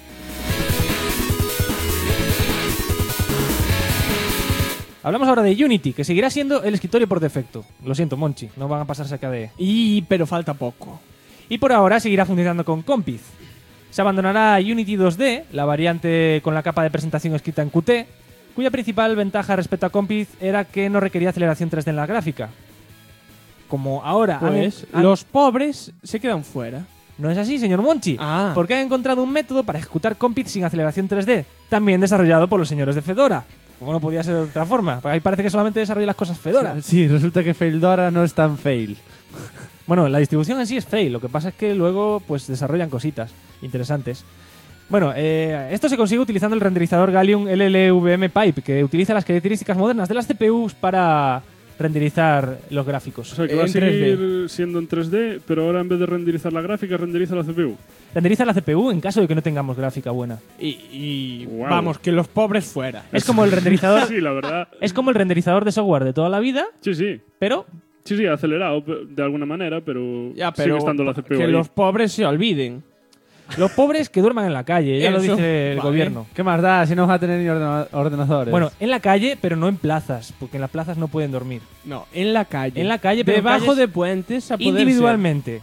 Hablamos ahora de Unity, que seguirá siendo el escritorio por defecto. Lo siento, Monchi, no van a pasarse a KDE. Pero falta poco. Y por ahora seguirá funcionando con Compiz. Se abandonará Unity 2D, la variante con la capa de presentación escrita en Qt, cuya principal ventaja respecto a Compiz era que no requería aceleración 3D en la gráfica. Como ahora Pues los pobres se quedan fuera. No es así, señor Monchi, porque han encontrado un método para ejecutar Compiz sin aceleración 3D, también desarrollado por los señores de Fedora. Como no podía ser de otra forma, porque ahí parece que solamente desarrolla las cosas Fedora. Sí, resulta que Faildora no es tan fail. Bueno, la distribución en sí es fail, lo que pasa es que luego pues desarrollan cositas interesantes. Bueno, esto se consigue utilizando el renderizador Gallium LLVM Pipe, que utiliza las características modernas de las CPUs para renderizar los gráficos. O sea, que va a en seguir 3D. siendo en 3D, pero ahora en vez de renderizar la gráfica, renderiza la CPU. Renderiza la CPU en caso de que no tengamos gráfica buena. Y Wow. vamos, que los pobres fuera. Es como el renderizador. Sí, la verdad. Es como el renderizador de software de toda la vida, Sí, sí. pero Sí, acelerado de alguna manera, pero, Ya, sigue pero estando la CPU que ahí. los pobres se olviden. los pobres que duerman en la calle, ya lo Eso, dice el vale. gobierno. ¿Qué más da si no vas a tener ni ordenadores? Bueno, en la calle, pero no en plazas, porque en las plazas no pueden dormir. No, en la calle. En la calle, pero en debajo calles de puentes a poder individualmente.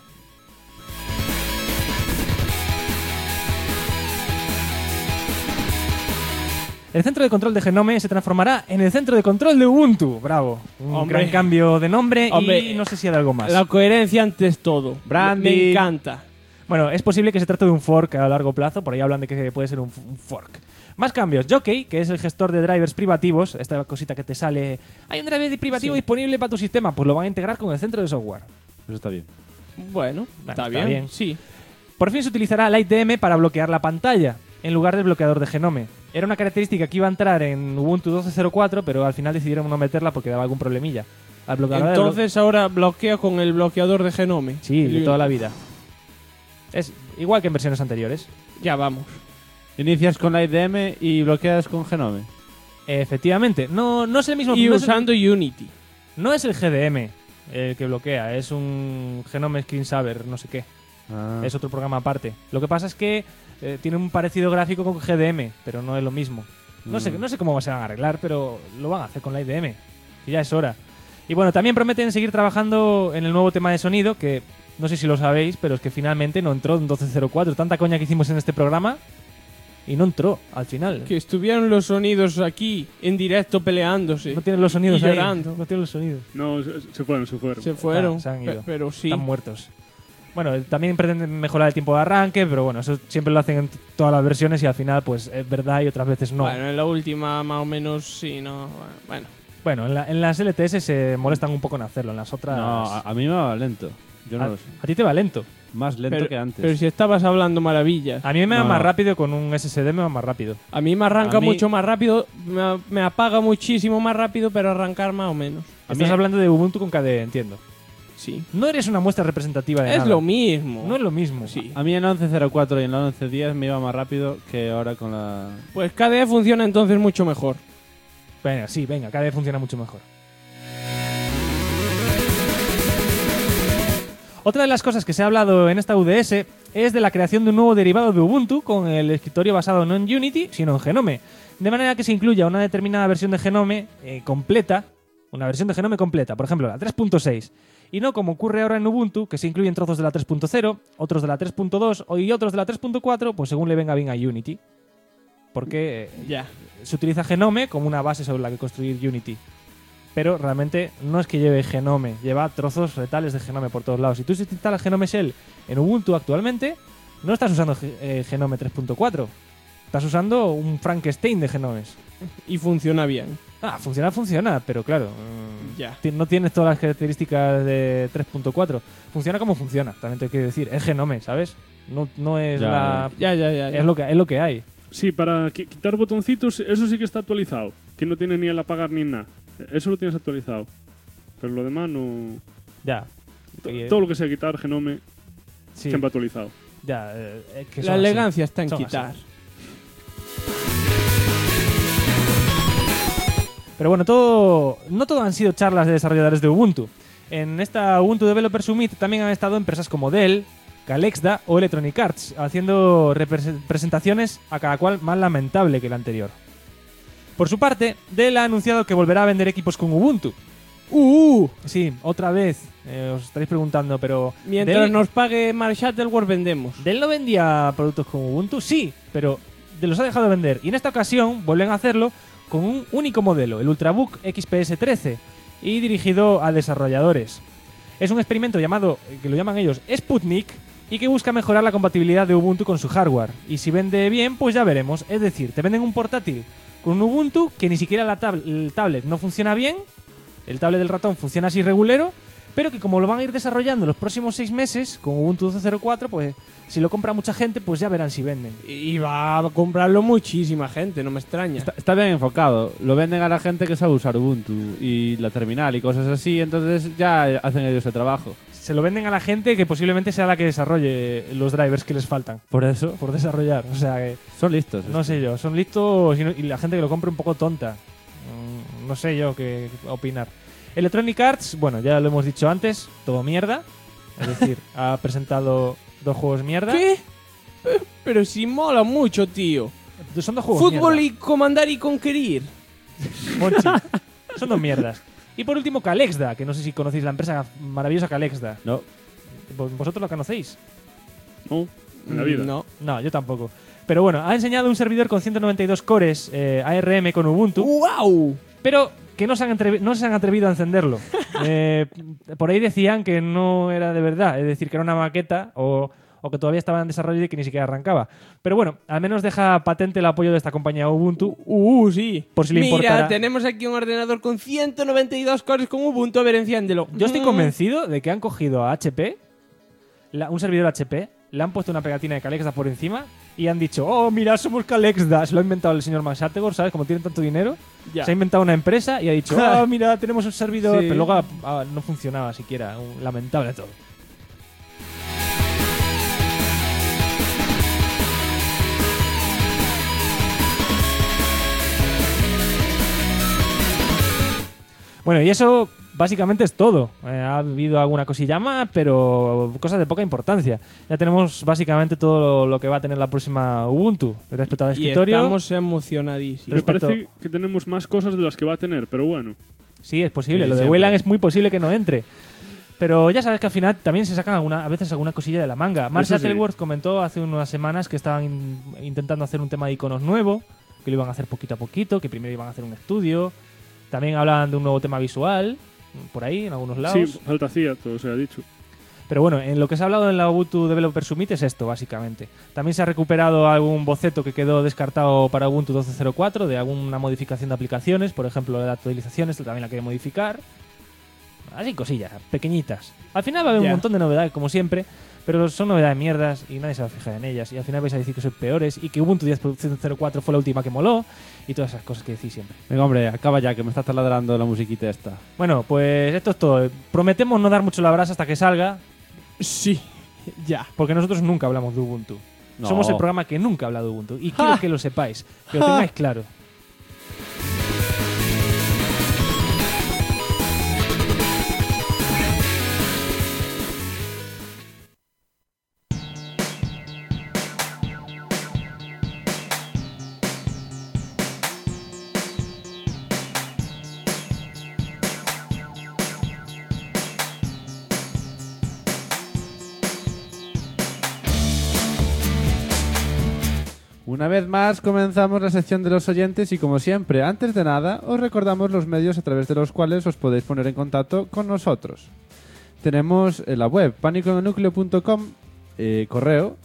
El centro de control de Genome se transformará en el centro de control de Ubuntu. Bravo. Un Hombre. gran cambio de nombre Hombre, y no sé si hay algo más. La coherencia antes todo. Branding. Me encanta. Bueno, es posible que se trate de un fork a largo plazo, por ahí hablan de que puede ser un fork. Más cambios. Jockey, que es el gestor de drivers privativos, esta cosita que te sale, hay un driver privativo disponible para tu sistema, pues lo van a integrar con el centro de software. Eso está bien. Bueno, está bien. Sí. Por fin se utilizará LightDM para bloquear la pantalla, en lugar del bloqueador de Genome. Era una característica que iba a entrar en Ubuntu 12.04, pero al final decidieron no meterla porque daba algún problemilla. Al bloqueador de Entonces ahora bloquea con el bloqueador de Genome. sí, de toda la vida. Es igual que en versiones anteriores. Ya vamos. Inicias con la IDM y bloqueas con Genome. Efectivamente, no es el mismo. Y no es el- usando Unity. No es el GDM el que bloquea, es un Genome Screen Saver, no sé qué. Ah. Es otro programa aparte. Lo que pasa es que tiene un parecido gráfico con GDM, pero no es lo mismo. No sé cómo se van a arreglar, pero lo van a hacer con la IDM, que ya es hora. Y bueno, también prometen seguir trabajando en el nuevo tema de sonido, que no sé si lo sabéis, pero es que finalmente no entró en 12.04. Tanta coña que hicimos en este programa y no entró al final. Que estuvieron los sonidos aquí en directo peleándose. No tienen los sonidos y ahí. llorando. No tienen los sonidos. No, se fueron. Se fueron. Se han ido. Pero sí. Están muertos. Bueno, también pretenden mejorar el tiempo de arranque, pero bueno, eso siempre lo hacen en todas las versiones y al final pues es verdad y otras veces no. Bueno, en la última más o menos sí, no. Bueno. Bueno, en las LTS se molestan un poco en hacerlo, en las otras... No, a mí me va lento. Yo no lo sé. A ti te va lento. Más lento que antes. Pero si estabas hablando maravillas. A mí me va No. más rápido, con un SSD me va más rápido. A mí me arranca A mí- mucho más rápido, me apaga muchísimo más rápido, pero arrancar más o menos. Estás hablando de Ubuntu con KDE, entiendo. Sí. No eres una muestra representativa de Es nada. lo mismo. No es lo mismo. Sí. A mí en la 11.04 y en la 11.10 me iba más rápido que ahora con la... Pues KDE funciona entonces mucho mejor. Venga, sí, venga, KDE funciona mucho mejor. Otra de las cosas que se ha hablado en esta UDS es de la creación de un nuevo derivado de Ubuntu con el escritorio basado no en Unity, sino en Genome. De manera que se incluya una determinada versión de Genome completa, una versión de Genome completa, por ejemplo la 3.6, Y no como ocurre ahora en Ubuntu, que se incluyen trozos de la 3.0, otros de la 3.2 y otros de la 3.4, pues según le venga bien a Unity. Porque se utiliza Genome como una base sobre la que construir Unity. Pero realmente no es que lleve Genome, lleva trozos retales de Genome por todos lados. Si tú instalas Genome Shell en Ubuntu actualmente, no estás usando Genome 3.4. Estás usando un Frankenstein de genomes. Y funciona bien. Funciona, pero claro, no tienes todas las características de 3.4. Funciona como funciona, también te quiero decir. Es Genome, ¿sabes? No es Es lo que hay. Sí, para quitar botoncitos, eso sí que está actualizado. Que no tiene ni el apagar ni nada. Eso lo tienes actualizado. Pero lo demás no... Ya. Todo lo que sea quitar Genome, siempre actualizado. Ya, que la elegancia está en quitar. Así. Pero bueno, no todo han sido charlas de desarrolladores de Ubuntu. En esta Ubuntu Developer Summit también han estado empresas como Dell, Calexda o Electronic Arts, haciendo presentaciones a cada cual más lamentable que la anterior. Por su parte, Dell ha anunciado que volverá a vender equipos con Ubuntu. Sí, otra vez. Os estaréis preguntando, pero... Mientras Dell nos pague Mark Shuttleworth, vendemos. ¿Dell no vendía productos con Ubuntu? Sí, pero Dell los ha dejado de vender. Y en esta ocasión vuelven a hacerlo con un único modelo, el Ultrabook XPS 13, y dirigido a desarrolladores. Es un experimento llamado, que lo llaman ellos, Sputnik, y que busca mejorar la compatibilidad de Ubuntu con su hardware. Y si vende bien, pues ya veremos. Es decir, te venden un portátil con un Ubuntu que ni siquiera el tablet no funciona bien, el tablet del ratón funciona así regulero, pero que como lo van a ir desarrollando los próximos 6 meses con Ubuntu 12.04, pues si lo compra mucha gente, pues ya verán si venden. Y va a comprarlo muchísima gente, no me extraña. Está bien enfocado. Lo venden a la gente que sabe usar Ubuntu y la terminal y cosas así, entonces ya hacen ellos el trabajo. Se lo venden a la gente que posiblemente sea la que desarrolle los drivers que les faltan. Por eso, por desarrollar. O sea que... Son listos. No sé yo, son listos y la gente que lo compre un poco tonta. No sé yo qué opinar. Electronic Arts, bueno, ya lo hemos dicho antes, todo mierda. Es decir, ha presentado 2 juegos mierda. ¿Qué? Pero si mola mucho, tío. Son 2 juegos Fútbol mierda. Y comandar y conquerir. Monchi, son 2 mierdas. Y por último, Calexda, que no sé si conocéis la empresa maravillosa Calexda. No. ¿Vosotros la conocéis? No, en la vida. No, yo tampoco. Pero bueno, ha enseñado un servidor con 192 cores ARM con Ubuntu. ¡Wow! Pero que no se han atrevido a encenderlo. Por ahí decían que no era de verdad, es decir, que era una maqueta o que todavía estaba en desarrollo y que ni siquiera arrancaba. Pero bueno, al menos deja patente el apoyo de esta compañía Ubuntu. Sí. Por si le Mira, importara. tenemos aquí un ordenador con 192 cores con Ubuntu, a ver, enciéndelo. Yo estoy convencido de que han cogido a HP, un servidor HP, le han puesto una pegatina de Calexda por encima y han dicho, oh, mira, somos Calexda. Se lo ha inventado el señor Max Shuttleworth, ¿sabes? Como tienen tanto dinero, se ha inventado una empresa y ha dicho, oh, mira, tenemos un servidor. Sí. Pero luego no funcionaba siquiera. Lamentable todo. Bueno, y eso básicamente es todo. Ha habido alguna cosilla más, pero cosas de poca importancia. Ya tenemos básicamente todo lo que va a tener la próxima Ubuntu respecto al escritorio. Y estamos emocionadísimos. Me parece que tenemos más cosas de las que va a tener, pero bueno. Sí, es posible. Sí, Lo de siempre. Wayland es muy posible que no entre. Pero ya sabes que al final también se sacan a veces alguna cosilla de la manga. Mark Eso sí. Shuttleworth comentó hace unas semanas que estaban intentando hacer un tema de iconos nuevo, que lo iban a hacer poquito a poquito, que primero iban a hacer un estudio. También hablaban de un nuevo tema visual, por ahí, en algunos lados. Sí, falta hacía, todo se ha dicho. Pero bueno, en lo que se ha hablado en la Ubuntu Developer Summit es esto, básicamente. También se ha recuperado algún boceto que quedó descartado para Ubuntu 12.04 de alguna modificación de aplicaciones, por ejemplo, de actualizaciones, también la quiere modificar. Así cosillas, pequeñitas. Al final va a haber un montón de novedades, como siempre, pero son novedades mierdas y nadie se va a fijar en ellas. Y al final vais a decir que son peores y que Ubuntu 10.04 fue la última que moló y todas esas cosas que decís siempre. Venga, hombre, acaba ya, que me está taladrando la musiquita esta. Bueno, pues esto es todo. Prometemos no dar mucho la brasa hasta que salga. Sí, ya. Porque nosotros nunca hablamos de Ubuntu. No. Somos el programa que nunca ha hablado de Ubuntu. Y quiero que lo sepáis, que lo tengáis claro. Una vez más comenzamos la sección de los oyentes y como siempre, antes de nada, os recordamos los medios a través de los cuales os podéis poner en contacto con nosotros. Tenemos la web panicoenelnucleo.com, correo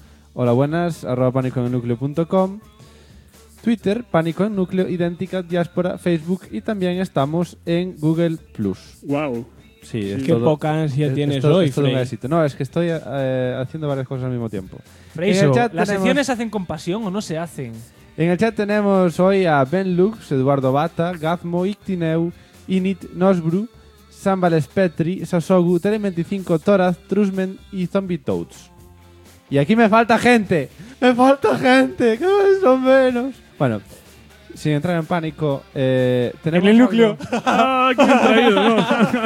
holabuenas@panicoenelnucleo.com, Twitter, Pánico en Núcleo, Idéntica, Diáspora, Facebook y también estamos en Google+. Wow. Sí, es Qué todo- poca ansia tienes todo- hoy, es todo un Frey. éxito. No, es que estoy haciendo varias cosas al mismo tiempo. Freiso, En el chat ¿las tenemos- secciones se hacen con pasión o no se hacen? En el chat tenemos hoy a Ben Lux, Eduardo Bata, Gazmo, Ictineu, Init, Nosbru, Sambales Petri, Sasogu, Tele25, Toraz, Trusmen y Zombie Toads. Y aquí me falta gente. ¡Me falta gente! ¡Cada vez son menos! Bueno, sin entrar en pánico, tenemos En el núcleo. ¡Ah, qué traído, no!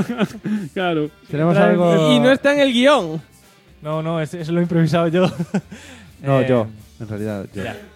Claro. Tenemos algo... Y no está en el guión. No, eso lo he improvisado yo. No, Eh, yo. En realidad, yo. ya.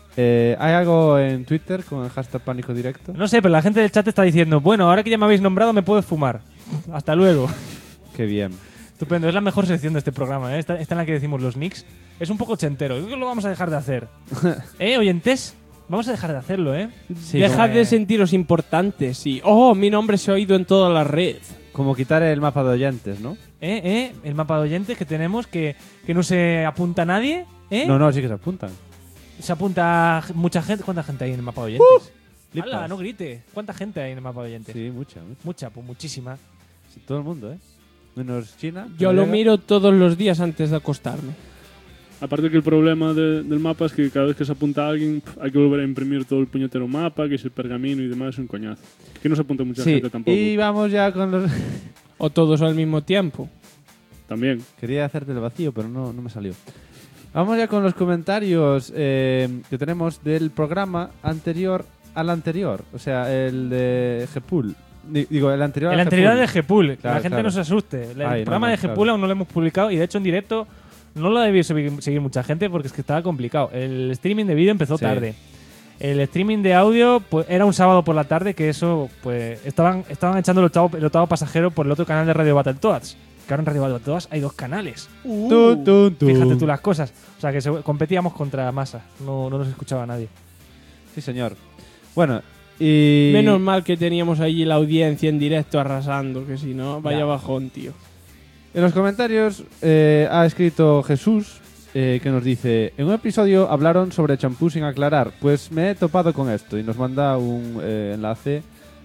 ¿Hay algo en Twitter con el hashtag Pánico Directo? No sé, pero la gente del chat está diciendo, bueno, ahora que ya me habéis nombrado me puedo fumar. Hasta luego. Qué bien. Estupendo, es la mejor sección de este programa, ¿eh? Esta en la que decimos los nicks. Es un poco ochentero, yo creo que lo vamos a dejar de hacer. Oyentes? Vamos a dejar de hacerlo, ¿eh? Sí, Dejad como- de sentiros importantes y... ¡Oh, mi nombre se ha oído en toda la red! Como quitar el mapa de oyentes, ¿no? El mapa de oyentes que tenemos, que no se apunta nadie, ¿eh? No, sí que se apuntan. Se apunta mucha gente. ¿Cuánta gente hay en el mapa de oyentes? Flipas. ¡Hala, no grite! ¿Cuánta gente hay en el mapa de oyentes? Sí, mucha. Mucha, pues muchísima. Sí, todo el mundo, ¿eh? Menos China. Yo lo Noruega. miro todos los días antes de acostarme. Aparte que el problema del mapa es que cada vez que se apunta alguien hay que volver a imprimir todo el puñetero mapa, que es el pergamino y demás, es un coñazo. Que no se apunta mucha Sí, gente tampoco. y vamos ya con los... O todos al mismo tiempo. También. Quería hacerte el vacío, pero no me salió. Vamos ya con los comentarios que tenemos del programa anterior al anterior. O sea, el de Gepul. Digo, el anterior El al anterior Gepul. de Gepul, que Claro, la gente claro. no se asuste. El Ay, programa no, de claro. Gepul aún no lo hemos publicado y de hecho en directo no lo ha debido seguir mucha gente porque es que estaba complicado. El streaming de vídeo empezó Sí. tarde. El streaming de audio pues, era un sábado por la tarde que eso, pues estaban echando el octavo pasajero por el otro canal de Radio Battletoads. Que ahora en Radio Battletoads hay 2 canales. Tun, tun, tun. Fíjate tú las cosas. O sea que competíamos contra masa. No nos escuchaba nadie. Sí, señor. Bueno, y... Menos mal que teníamos allí la audiencia en directo arrasando, que si no, vaya Ya. bajón, tío. En los comentarios ha escrito Jesús que nos dice: en un episodio hablaron sobre champú sin aclarar, pues me he topado con esto y nos manda un enlace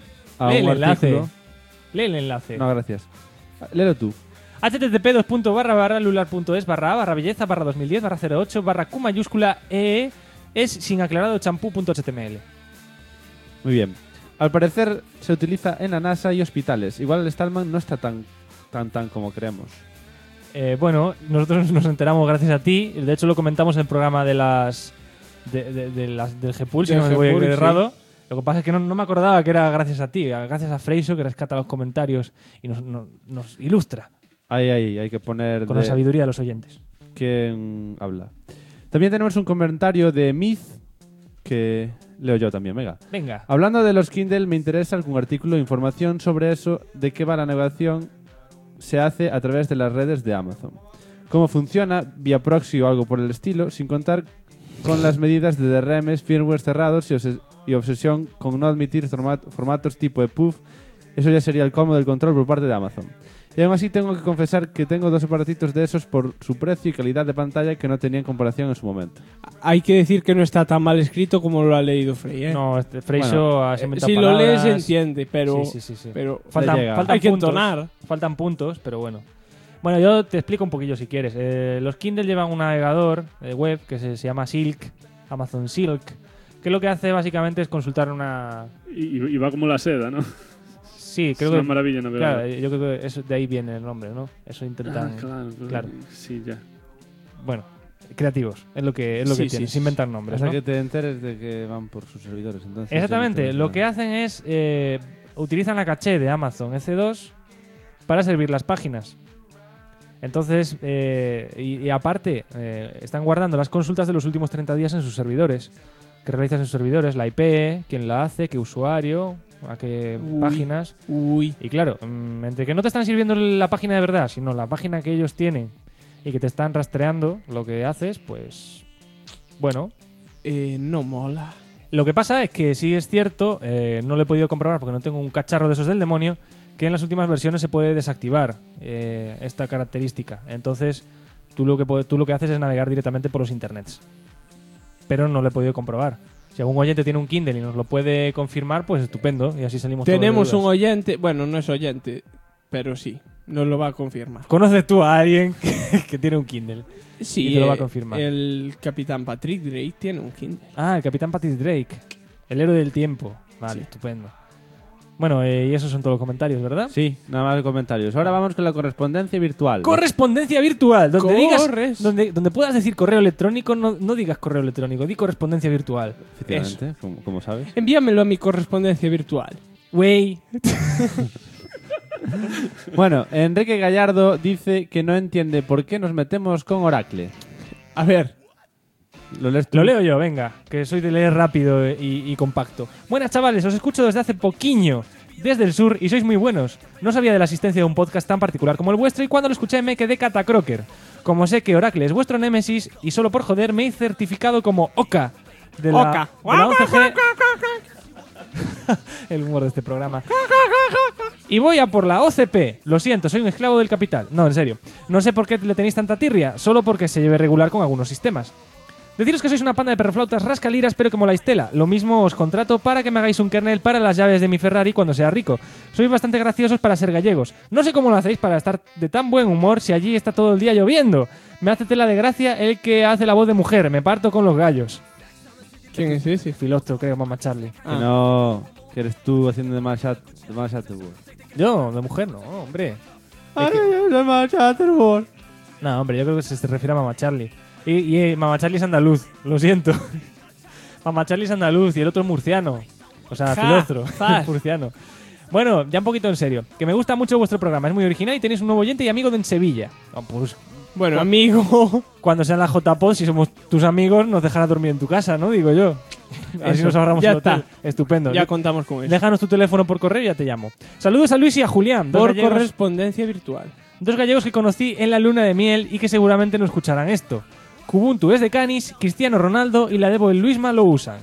a Lee un el enlace. artículo. Lee el enlace. No, gracias. Léelo tú. http://lular.es/belleza/2010/08/Q mayúscula E es sin aclarado champú.html. Muy bien. Al parecer se utiliza en la NASA y hospitales. Igual el Stallman no está tan como creemos. Bueno, nosotros nos enteramos gracias a ti. De hecho, lo comentamos en el programa de las del Gepul, si Del no me voy Gepul, errado. Lo que pasa es que no me acordaba que era gracias a ti, gracias a Freiso, que rescata los comentarios y nos ilustra Hay que poner con la de sabiduría de los oyentes. quién habla. También tenemos un comentario de Myth que leo yo también, Venga. Hablando de los Kindle, me interesa algún artículo o información sobre eso, de qué va la navegación se hace a través de las redes de Amazon. Cómo funciona, vía proxy o algo por el estilo, sin contar con las medidas de DRMs, firmware cerrados y obsesión con no admitir formatos tipo EPUB. Eso ya sería el colmo del control por parte de Amazon. Y aún así tengo que confesar que tengo 2 aparatitos de esos por su precio y calidad de pantalla que no tenía en comparación en su momento. Hay que decir que no está tan mal escrito como lo ha leído Frey, ¿eh? No, Freiso Bueno, se inventa si lo lees se palabras. entiende, pero... Sí. pero Faltan llega. hay que puntos, entonar. Faltan puntos, pero bueno. Bueno, yo te explico un poquillo si quieres. Los Kindle llevan un navegador web que se llama Silk, Amazon Silk, que lo que hace básicamente es consultar una... Y va como la seda, ¿no? Sí, creo es una que... maravilla navegar. Claro, yo creo que eso, de ahí viene el nombre, ¿no? Eso intentan... Claro. Sí, ya. Bueno, creativos, es lo que Sí, tienen, sí, se inventan nombres, Hasta ¿no? que te enteres de que van por sus servidores. Entonces Exactamente, ya lo que hacen es utilizan la caché de Amazon EC2 para servir las páginas. Entonces, y aparte, están guardando las consultas de los últimos 30 días en sus servidores. Que realizan en sus servidores, la IP, quién la hace, qué usuario, a qué páginas. Uy. Y claro, entre que no te están sirviendo la página de verdad, sino la página que ellos tienen y que te están rastreando lo que haces, pues bueno, no mola. Lo que pasa es que sí es cierto, no lo he podido comprobar porque no tengo un cacharro de esos del demonio, que en las últimas versiones se puede desactivar esta característica. Entonces, tú lo que haces es navegar directamente por los internets. Pero no lo he podido comprobar. Si algún oyente tiene un Kindle y nos lo puede confirmar, pues estupendo, y así salimos todos de Tenemos un dudas. oyente, bueno, no es oyente, pero sí, nos lo va a confirmar. ¿Conoces tú a alguien que tiene un Kindle? Sí, Y te lo va a confirmar. el capitán Patrick Drake tiene un Kindle. Ah, el capitán Patrick Drake, el héroe del tiempo. Vale, Sí. estupendo. Bueno, y esos son todos los comentarios, ¿verdad? Sí, nada más de comentarios. Ahora vamos con la correspondencia virtual. Correspondencia virtual, donde Corres. digas, donde puedas decir correo electrónico, no digas correo electrónico, di correspondencia virtual. Efectivamente, como sabes. Envíamelo a mi correspondencia virtual. Wey. Bueno, Enrique Gallardo dice que no entiende por qué nos metemos con Oracle. A ver, ¿Lo lees tú? Lo leo yo, venga, que soy de leer rápido y compacto. Buenas chavales, os escucho desde hace poquiño, desde el sur, y sois muy buenos. No sabía de la existencia de un podcast tan particular como el vuestro y cuando lo escuché me quedé catacroker. Como sé que Oracle es vuestro némesis y solo por joder me he certificado como OCA de la, Oca. de la 11G. El humor de este programa. Y voy a por la OCP. Lo siento, soy un esclavo del capital. No, en serio. No sé por qué le tenéis tanta tirria, solo porque se lleve regular con algunos sistemas. Deciros que sois una panda de perroflautas rascaliras, pero como la Estela. Lo mismo os contrato para que me hagáis un kernel para las llaves de mi Ferrari cuando sea rico. Sois bastante graciosos para ser gallegos. No sé cómo lo hacéis para estar de tan buen humor si allí está todo el día lloviendo. Me hace tela de gracia el que hace la voz de mujer. Me parto con los gallos. ¿quién es ese? Filostro, creo, mamá Charlie. Que no, que eres tú haciendo de más Yo, de mujer, no, hombre. Shatterworld. No, hombre, yo creo que se refiere a mamá Charlie. Y mamá Charlie es andaluz, lo siento. Mamá Charlie es andaluz y el otro es murciano. O sea, Filostro, es murciano. Bueno, ya un poquito en serio. Que me gusta mucho vuestro programa, es muy original y tenéis un nuevo oyente y amigo de en Sevilla. Ah, pues, Bueno, amigo. cuando sean la JPod, si somos tus amigos, nos dejará dormir en tu casa, ¿no? Digo yo. Así Eso, nos ahorramos ya el hotel. está. Estupendo. Ya contamos con eso. Déjanos tu teléfono por correo y ya te llamo. Saludos a Luis y a Julián, dos Por gallegos, correspondencia virtual. dos gallegos que conocí en la luna de miel y que seguramente no escucharán esto. Kubuntu es de Canis, Cristiano Ronaldo y la Debo y Luisma lo usan.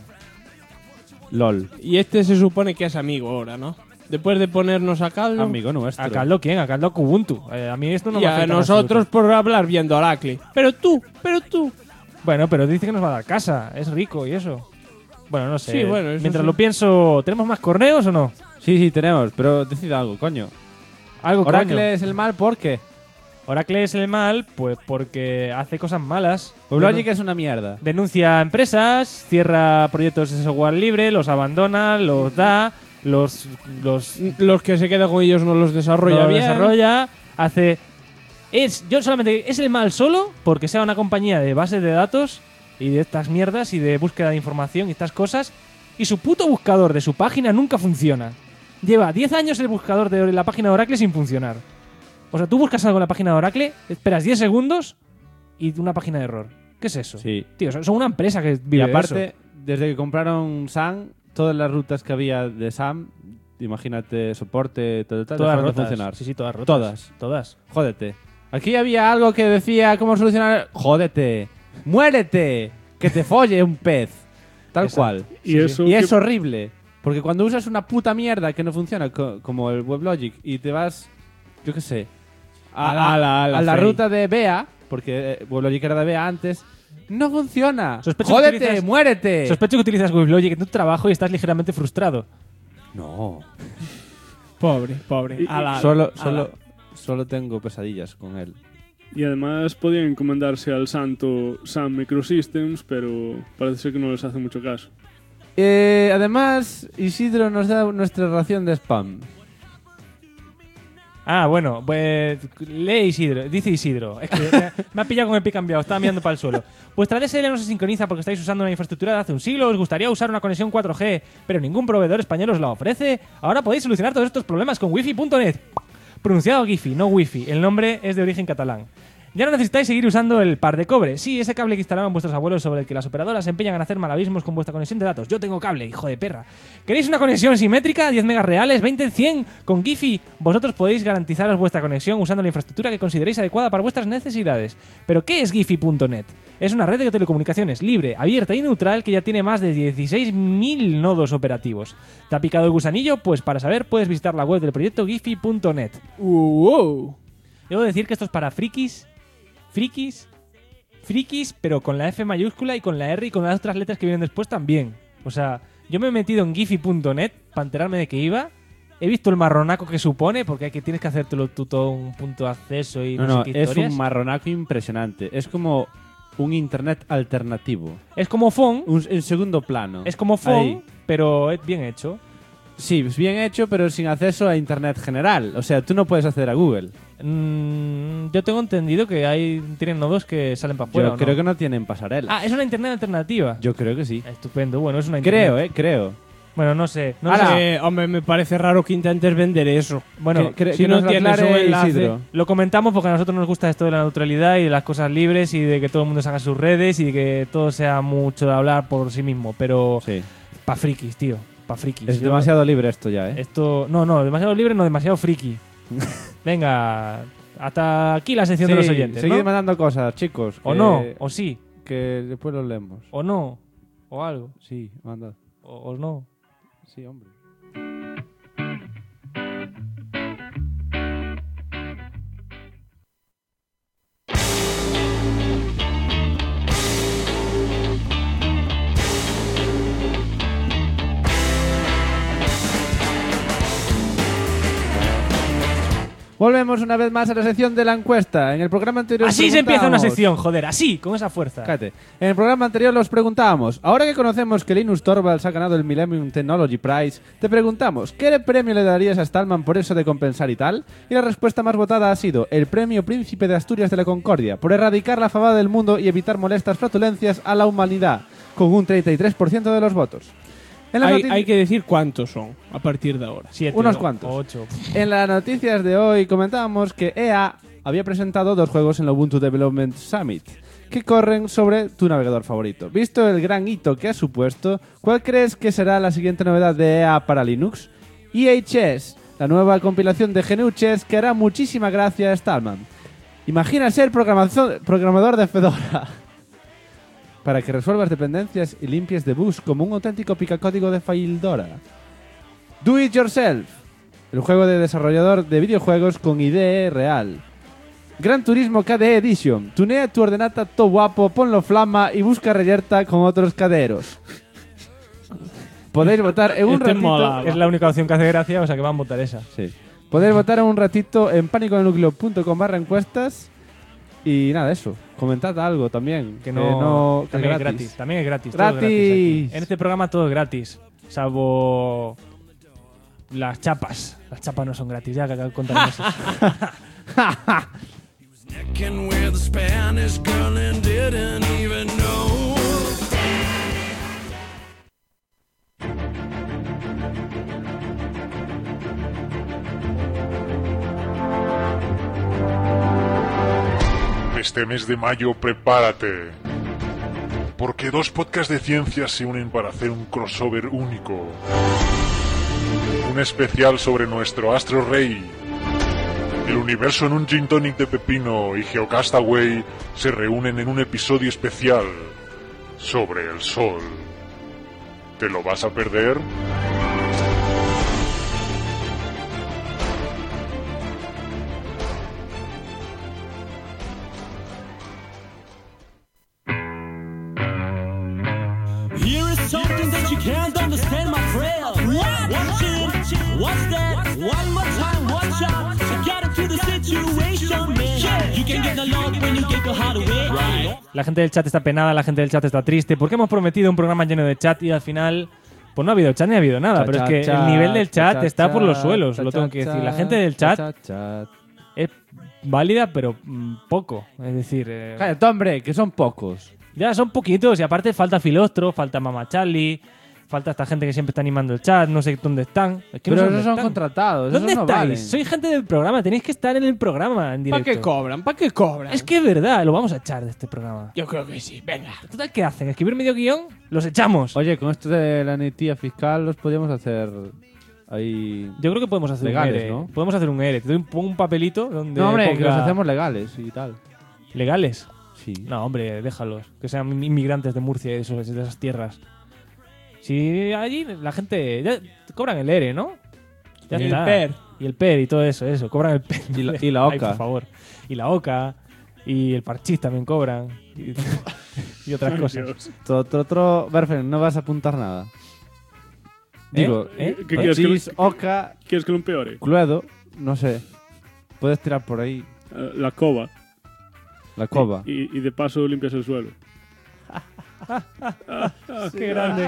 LOL. Y este se supone que es amigo ahora, ¿no? Después de ponernos a caldo. Amigo nuestro. ¿A Caldo quién? A Caldo Kubuntu. A mí esto no y me a afecta en nosotros absoluto. por hablar viendo Oracle. Pero tú. Bueno, pero dice que nos va a dar casa. Es rico y eso. Bueno, no sé. Sí, bueno, eso Mientras sí. lo pienso, ¿tenemos más correos o no? Sí, tenemos, pero decid algo, coño. Algo, Oracle coño. es el mal, ¿por qué? Oracle es el mal, pues porque hace cosas malas. WebLogic es una mierda. Denuncia empresas, cierra proyectos de software libre, los abandona, los da, los Los que se quedan con ellos no los desarrolla lo bien. desarrolla, hace... Es el mal solo porque sea una compañía de bases de datos y de estas mierdas y de búsqueda de información y estas cosas, y su puto buscador de su página nunca funciona. Lleva 10 años el buscador de la página de Oracle sin funcionar. O sea, tú buscas algo en la página de Oracle, esperas 10 segundos y una página de error. ¿Qué es eso? Sí. Tío, son una empresa que Y vive de aparte, eso. desde que compraron SAM, todas las rutas que había de SAM, imagínate, soporte, todo tal, Todas dejaron de rotas. funcionar. Sí, todas rotas. Todas. Todas. Jódete. Aquí había algo que decía cómo solucionar... Jódete. Muérete. Que te folle un pez. Tal Exacto. cual. Y eso Y que- es horrible. Porque cuando usas una puta mierda que no funciona, como el WebLogic, y te vas, yo qué sé, a la Fey. ruta de Bea, porque WebLogic era de Bea antes, no funciona. Sospecho que ¡Jódete! utilizas- ¡Muérete! Sospecho que utilizas WebLogic en tu trabajo y estás ligeramente frustrado. No. Pobre. Y- Solo tengo pesadillas con él. Y además podían encomendarse al santo Sun Microsystems, pero parece ser que no les hace mucho caso. Además, Isidro nos da nuestra ración de spam. Ah, bueno, pues lee Isidro, dice Isidro. Es que me ha pillado con el pie cambiado, estaba mirando para el suelo. Vuestra DSL no se sincroniza porque estáis usando una infraestructura de hace un siglo, os gustaría usar una conexión 4G, pero ningún proveedor español os la ofrece. Ahora podéis solucionar todos estos problemas con wifi.net. Pronunciado Gifi, no wifi. El nombre es de origen catalán. Ya no necesitáis seguir usando el par de cobre. Sí, ese cable que instalaban vuestros abuelos sobre el que las operadoras se empeñan en hacer malavismos con vuestra conexión de datos. Yo tengo cable, hijo de perra. ¿Queréis una conexión simétrica? 10 megas reales, 20 en 100 con Giphy. Vosotros podéis garantizaros vuestra conexión usando la infraestructura que consideréis adecuada para vuestras necesidades. ¿Pero qué es Giphy.net? Es una red de telecomunicaciones libre, abierta y neutral que ya tiene más de 16.000 nodos operativos. ¿Te ha picado el gusanillo? Pues para saber puedes visitar la web del proyecto Giphy.net. Debo decir que esto es para frikis, pero con la F mayúscula y con la R y con las otras letras que vienen después también. O sea, yo me he metido en Giphy.net para enterarme de que iba. He visto el marronaco que supone, porque tienes que hacértelo tú todo un punto de acceso y no sé qué es historias. un marronaco impresionante. Es como un internet alternativo. Es como Phone. En segundo plano. Es como Phone, Ahí. pero es bien hecho. Sí, es bien hecho, pero sin acceso a internet general. O sea, tú no puedes acceder a Google. Yo tengo entendido que tienen nodos que salen para afuera. Yo creo que no tienen pasarela. Ah, es una internet alternativa. Yo creo que sí. Estupendo, bueno, es una internet. Creo. Bueno, no sé. Hombre, me parece raro que intentes vender eso. Bueno, si no tienes un enlace. Isidro. Lo comentamos porque a nosotros nos gusta esto de la neutralidad y de las cosas libres y de que todo el mundo se haga sus redes y de que todo sea mucho de hablar por sí mismo. Pero Sí. pa' frikis, tío. Pa' frikis. Es demasiado libre esto ya, ¿eh? Esto, no, demasiado libre, no, demasiado friki. Venga, hasta aquí la sección de los oyentes, seguid ¿no? mandando cosas, chicos. O no, o sí, Que después los leemos. o no, o algo, Sí, mandad. o no. Sí, hombre. Volvemos una vez más a la sección de la encuesta. En el programa anterior Así se empieza una preguntábamos- sección, joder, así, con esa fuerza. Cállate. En el programa anterior los preguntábamos, ahora que conocemos que Linus Torvalds ha ganado el Millennium Technology Prize, te preguntamos, ¿qué premio le darías a Stallman por eso de compensar y tal? Y la respuesta más votada ha sido el premio Príncipe de Asturias de la Concordia, por erradicar la fabada del mundo y evitar molestas flatulencias a la humanidad, con un 33% de los votos. En las Hay que decir cuántos son a partir de ahora. 7, unos cuantos. 8. En las noticias de hoy comentábamos que EA había presentado 2 juegos en la Ubuntu Development Summit que corren sobre tu navegador favorito. Visto el gran hito que ha supuesto, ¿cuál crees que será la siguiente novedad de EA para Linux? EA Chess, la nueva compilación de GNU Chess que hará muchísima gracia a Stallman. Imagina ser programador de Fedora para que resuelvas dependencias y limpies debugs como un auténtico picacódigo de Fildora. Do It Yourself, el juego de desarrollador de videojuegos con IDE real. Gran Turismo KDE Edition. Tunea tu ordenata todo guapo, ponlo flama y busca reyerta con otros caderos. Podéis votar en un ratito. Es la única opción que hace gracia, o sea que van a votar esa. Sí. Podéis votar en un ratito en paniconelnucleo.com/encuestas. Y nada, eso. Comentad algo también. Que no, que también es es gratis. También es gratis. ¡Gratis! Todo es gratis aquí. En este programa todo es gratis. Salvo las chapas. Las chapas no son gratis, ya que contaremos eso. Necking with a Spanish girl and didn't even know. Este mes de mayo prepárate, porque 2 podcasts de ciencias se unen para hacer un crossover único. Un especial sobre nuestro astro rey. El universo en un gin tonic de pepino y Geocastaway se reúnen en un episodio especial sobre el sol. ¿Te lo vas a perder? Here is something that you can't understand, my friend. What? Watch it. What's that? One more time, watch out. To get into the situation, man. You can get along when you get the hard way. Right. La gente del chat está penada, la gente del chat está triste, porque hemos prometido un programa lleno de chat y al final pues no ha habido chat ni ha habido nada, pero es que el nivel del chat está por los suelos, lo tengo que decir. La gente del chat es válida, pero poco. Es decir, Cállate, hombre, que son pocos. ya son poquitos y aparte falta Filostro, falta Mama Charlie, Falta esta gente que siempre está animando el chat, no sé dónde están. Es que Pero no sé esos dónde son están. contratados. ¿Dónde esos no estáis? valen. Soy gente del programa, tenéis que estar en el programa en ¿Para directo. qué cobran? ¿Para qué cobran? Es que es verdad, lo vamos a echar de este programa. Yo creo que sí, venga. Total, ¿qué hacen? ¿Escribir medio guión? Los echamos. Oye, con esto de la netía fiscal los podríamos hacer ahí... Yo creo que podemos hacer legales, un ERE. ¿no? Podemos hacer un ERE. Te doy un papelito donde No, hombre, que ponga- los hacemos legales y tal. ¿Legales? Sí. No, hombre, déjalos. Que sean inmigrantes de Murcia y de esas tierras. Si allí la gente... Ya cobran el ERE, ¿no? Ya Y el está. PER. Y el PER y todo eso. Cobran el PER. Y la Ay, OCA. por favor. Y la OCA. Y el parchís también cobran. Y otras cosas. Otro, Berfen, no vas a apuntar nada. Digo, ¿Eh? ¿Qué quieres que Parchís, OCA, ¿Quieres que lo empeore? Cluedo, no sé. Puedes tirar por ahí La cova. la cova. Y de paso limpias el suelo. ¡Qué grande!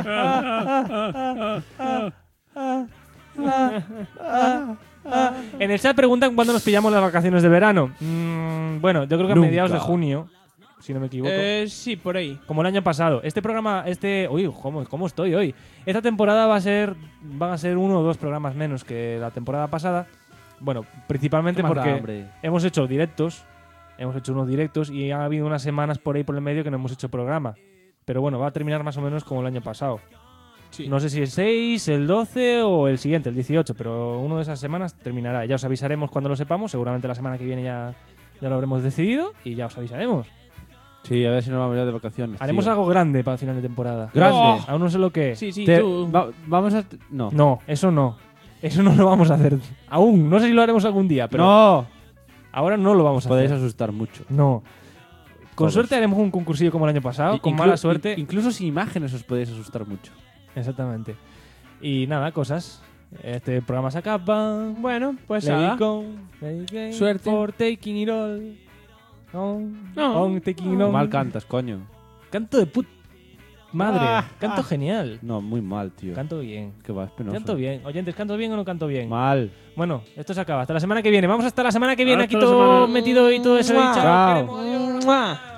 En el chat preguntan cuándo nos pillamos las vacaciones de verano. Bueno, yo creo que a Nunca. mediados de junio, si no me equivoco. Sí, por ahí. Como el año pasado. Este programa, uy, ¿cómo estoy hoy? Esta temporada van a ser 1 o 2 programas menos que la temporada pasada. Bueno, principalmente ¿Qué más da, porque hombre? hemos hecho directos. Hemos hecho unos directos y ha habido unas semanas por ahí por el medio que no hemos hecho programa. Pero bueno, va a terminar más o menos como el año pasado. Sí. No sé si el 6, el 12 o el siguiente, el 18, pero una de esas semanas terminará. Ya os avisaremos cuando lo sepamos. Seguramente la semana que viene ya lo habremos decidido y ya os avisaremos. Sí, a ver si nos vamos ya de vacaciones. Haremos tío. algo grande para el final de temporada. Grande. Oh, aún no sé lo que es. Sí, sí, Te- tú. vamos a... No. No, eso no. Eso no lo vamos a hacer. Aún. No sé si lo haremos algún día, pero ¡No! ahora no lo vamos a Podéis hacer. asustar mucho. No. Con Todos. suerte haremos un concursillo como el año pasado. Con mala suerte. Incluso sin imágenes os podéis asustar mucho. Exactamente. Y nada, cosas. Este programa se acaba. Bueno, pues Let nada. it go, let it go, Suerte. For taking it all. On, No. on taking it all. Mal cantas, coño. Canto de put... Madre. Ah, canto genial. No, muy mal, tío. Canto bien. Que va, es penoso. Canto bien. Oyentes, ¿canto bien o no canto bien? Mal. Bueno, esto se acaba. Hasta la semana que viene. Vamos hasta la semana que viene. Hasta Aquí la todo semana. metido y todo eso. Y chao. Chao. Queremos, adiós. ¡Mua!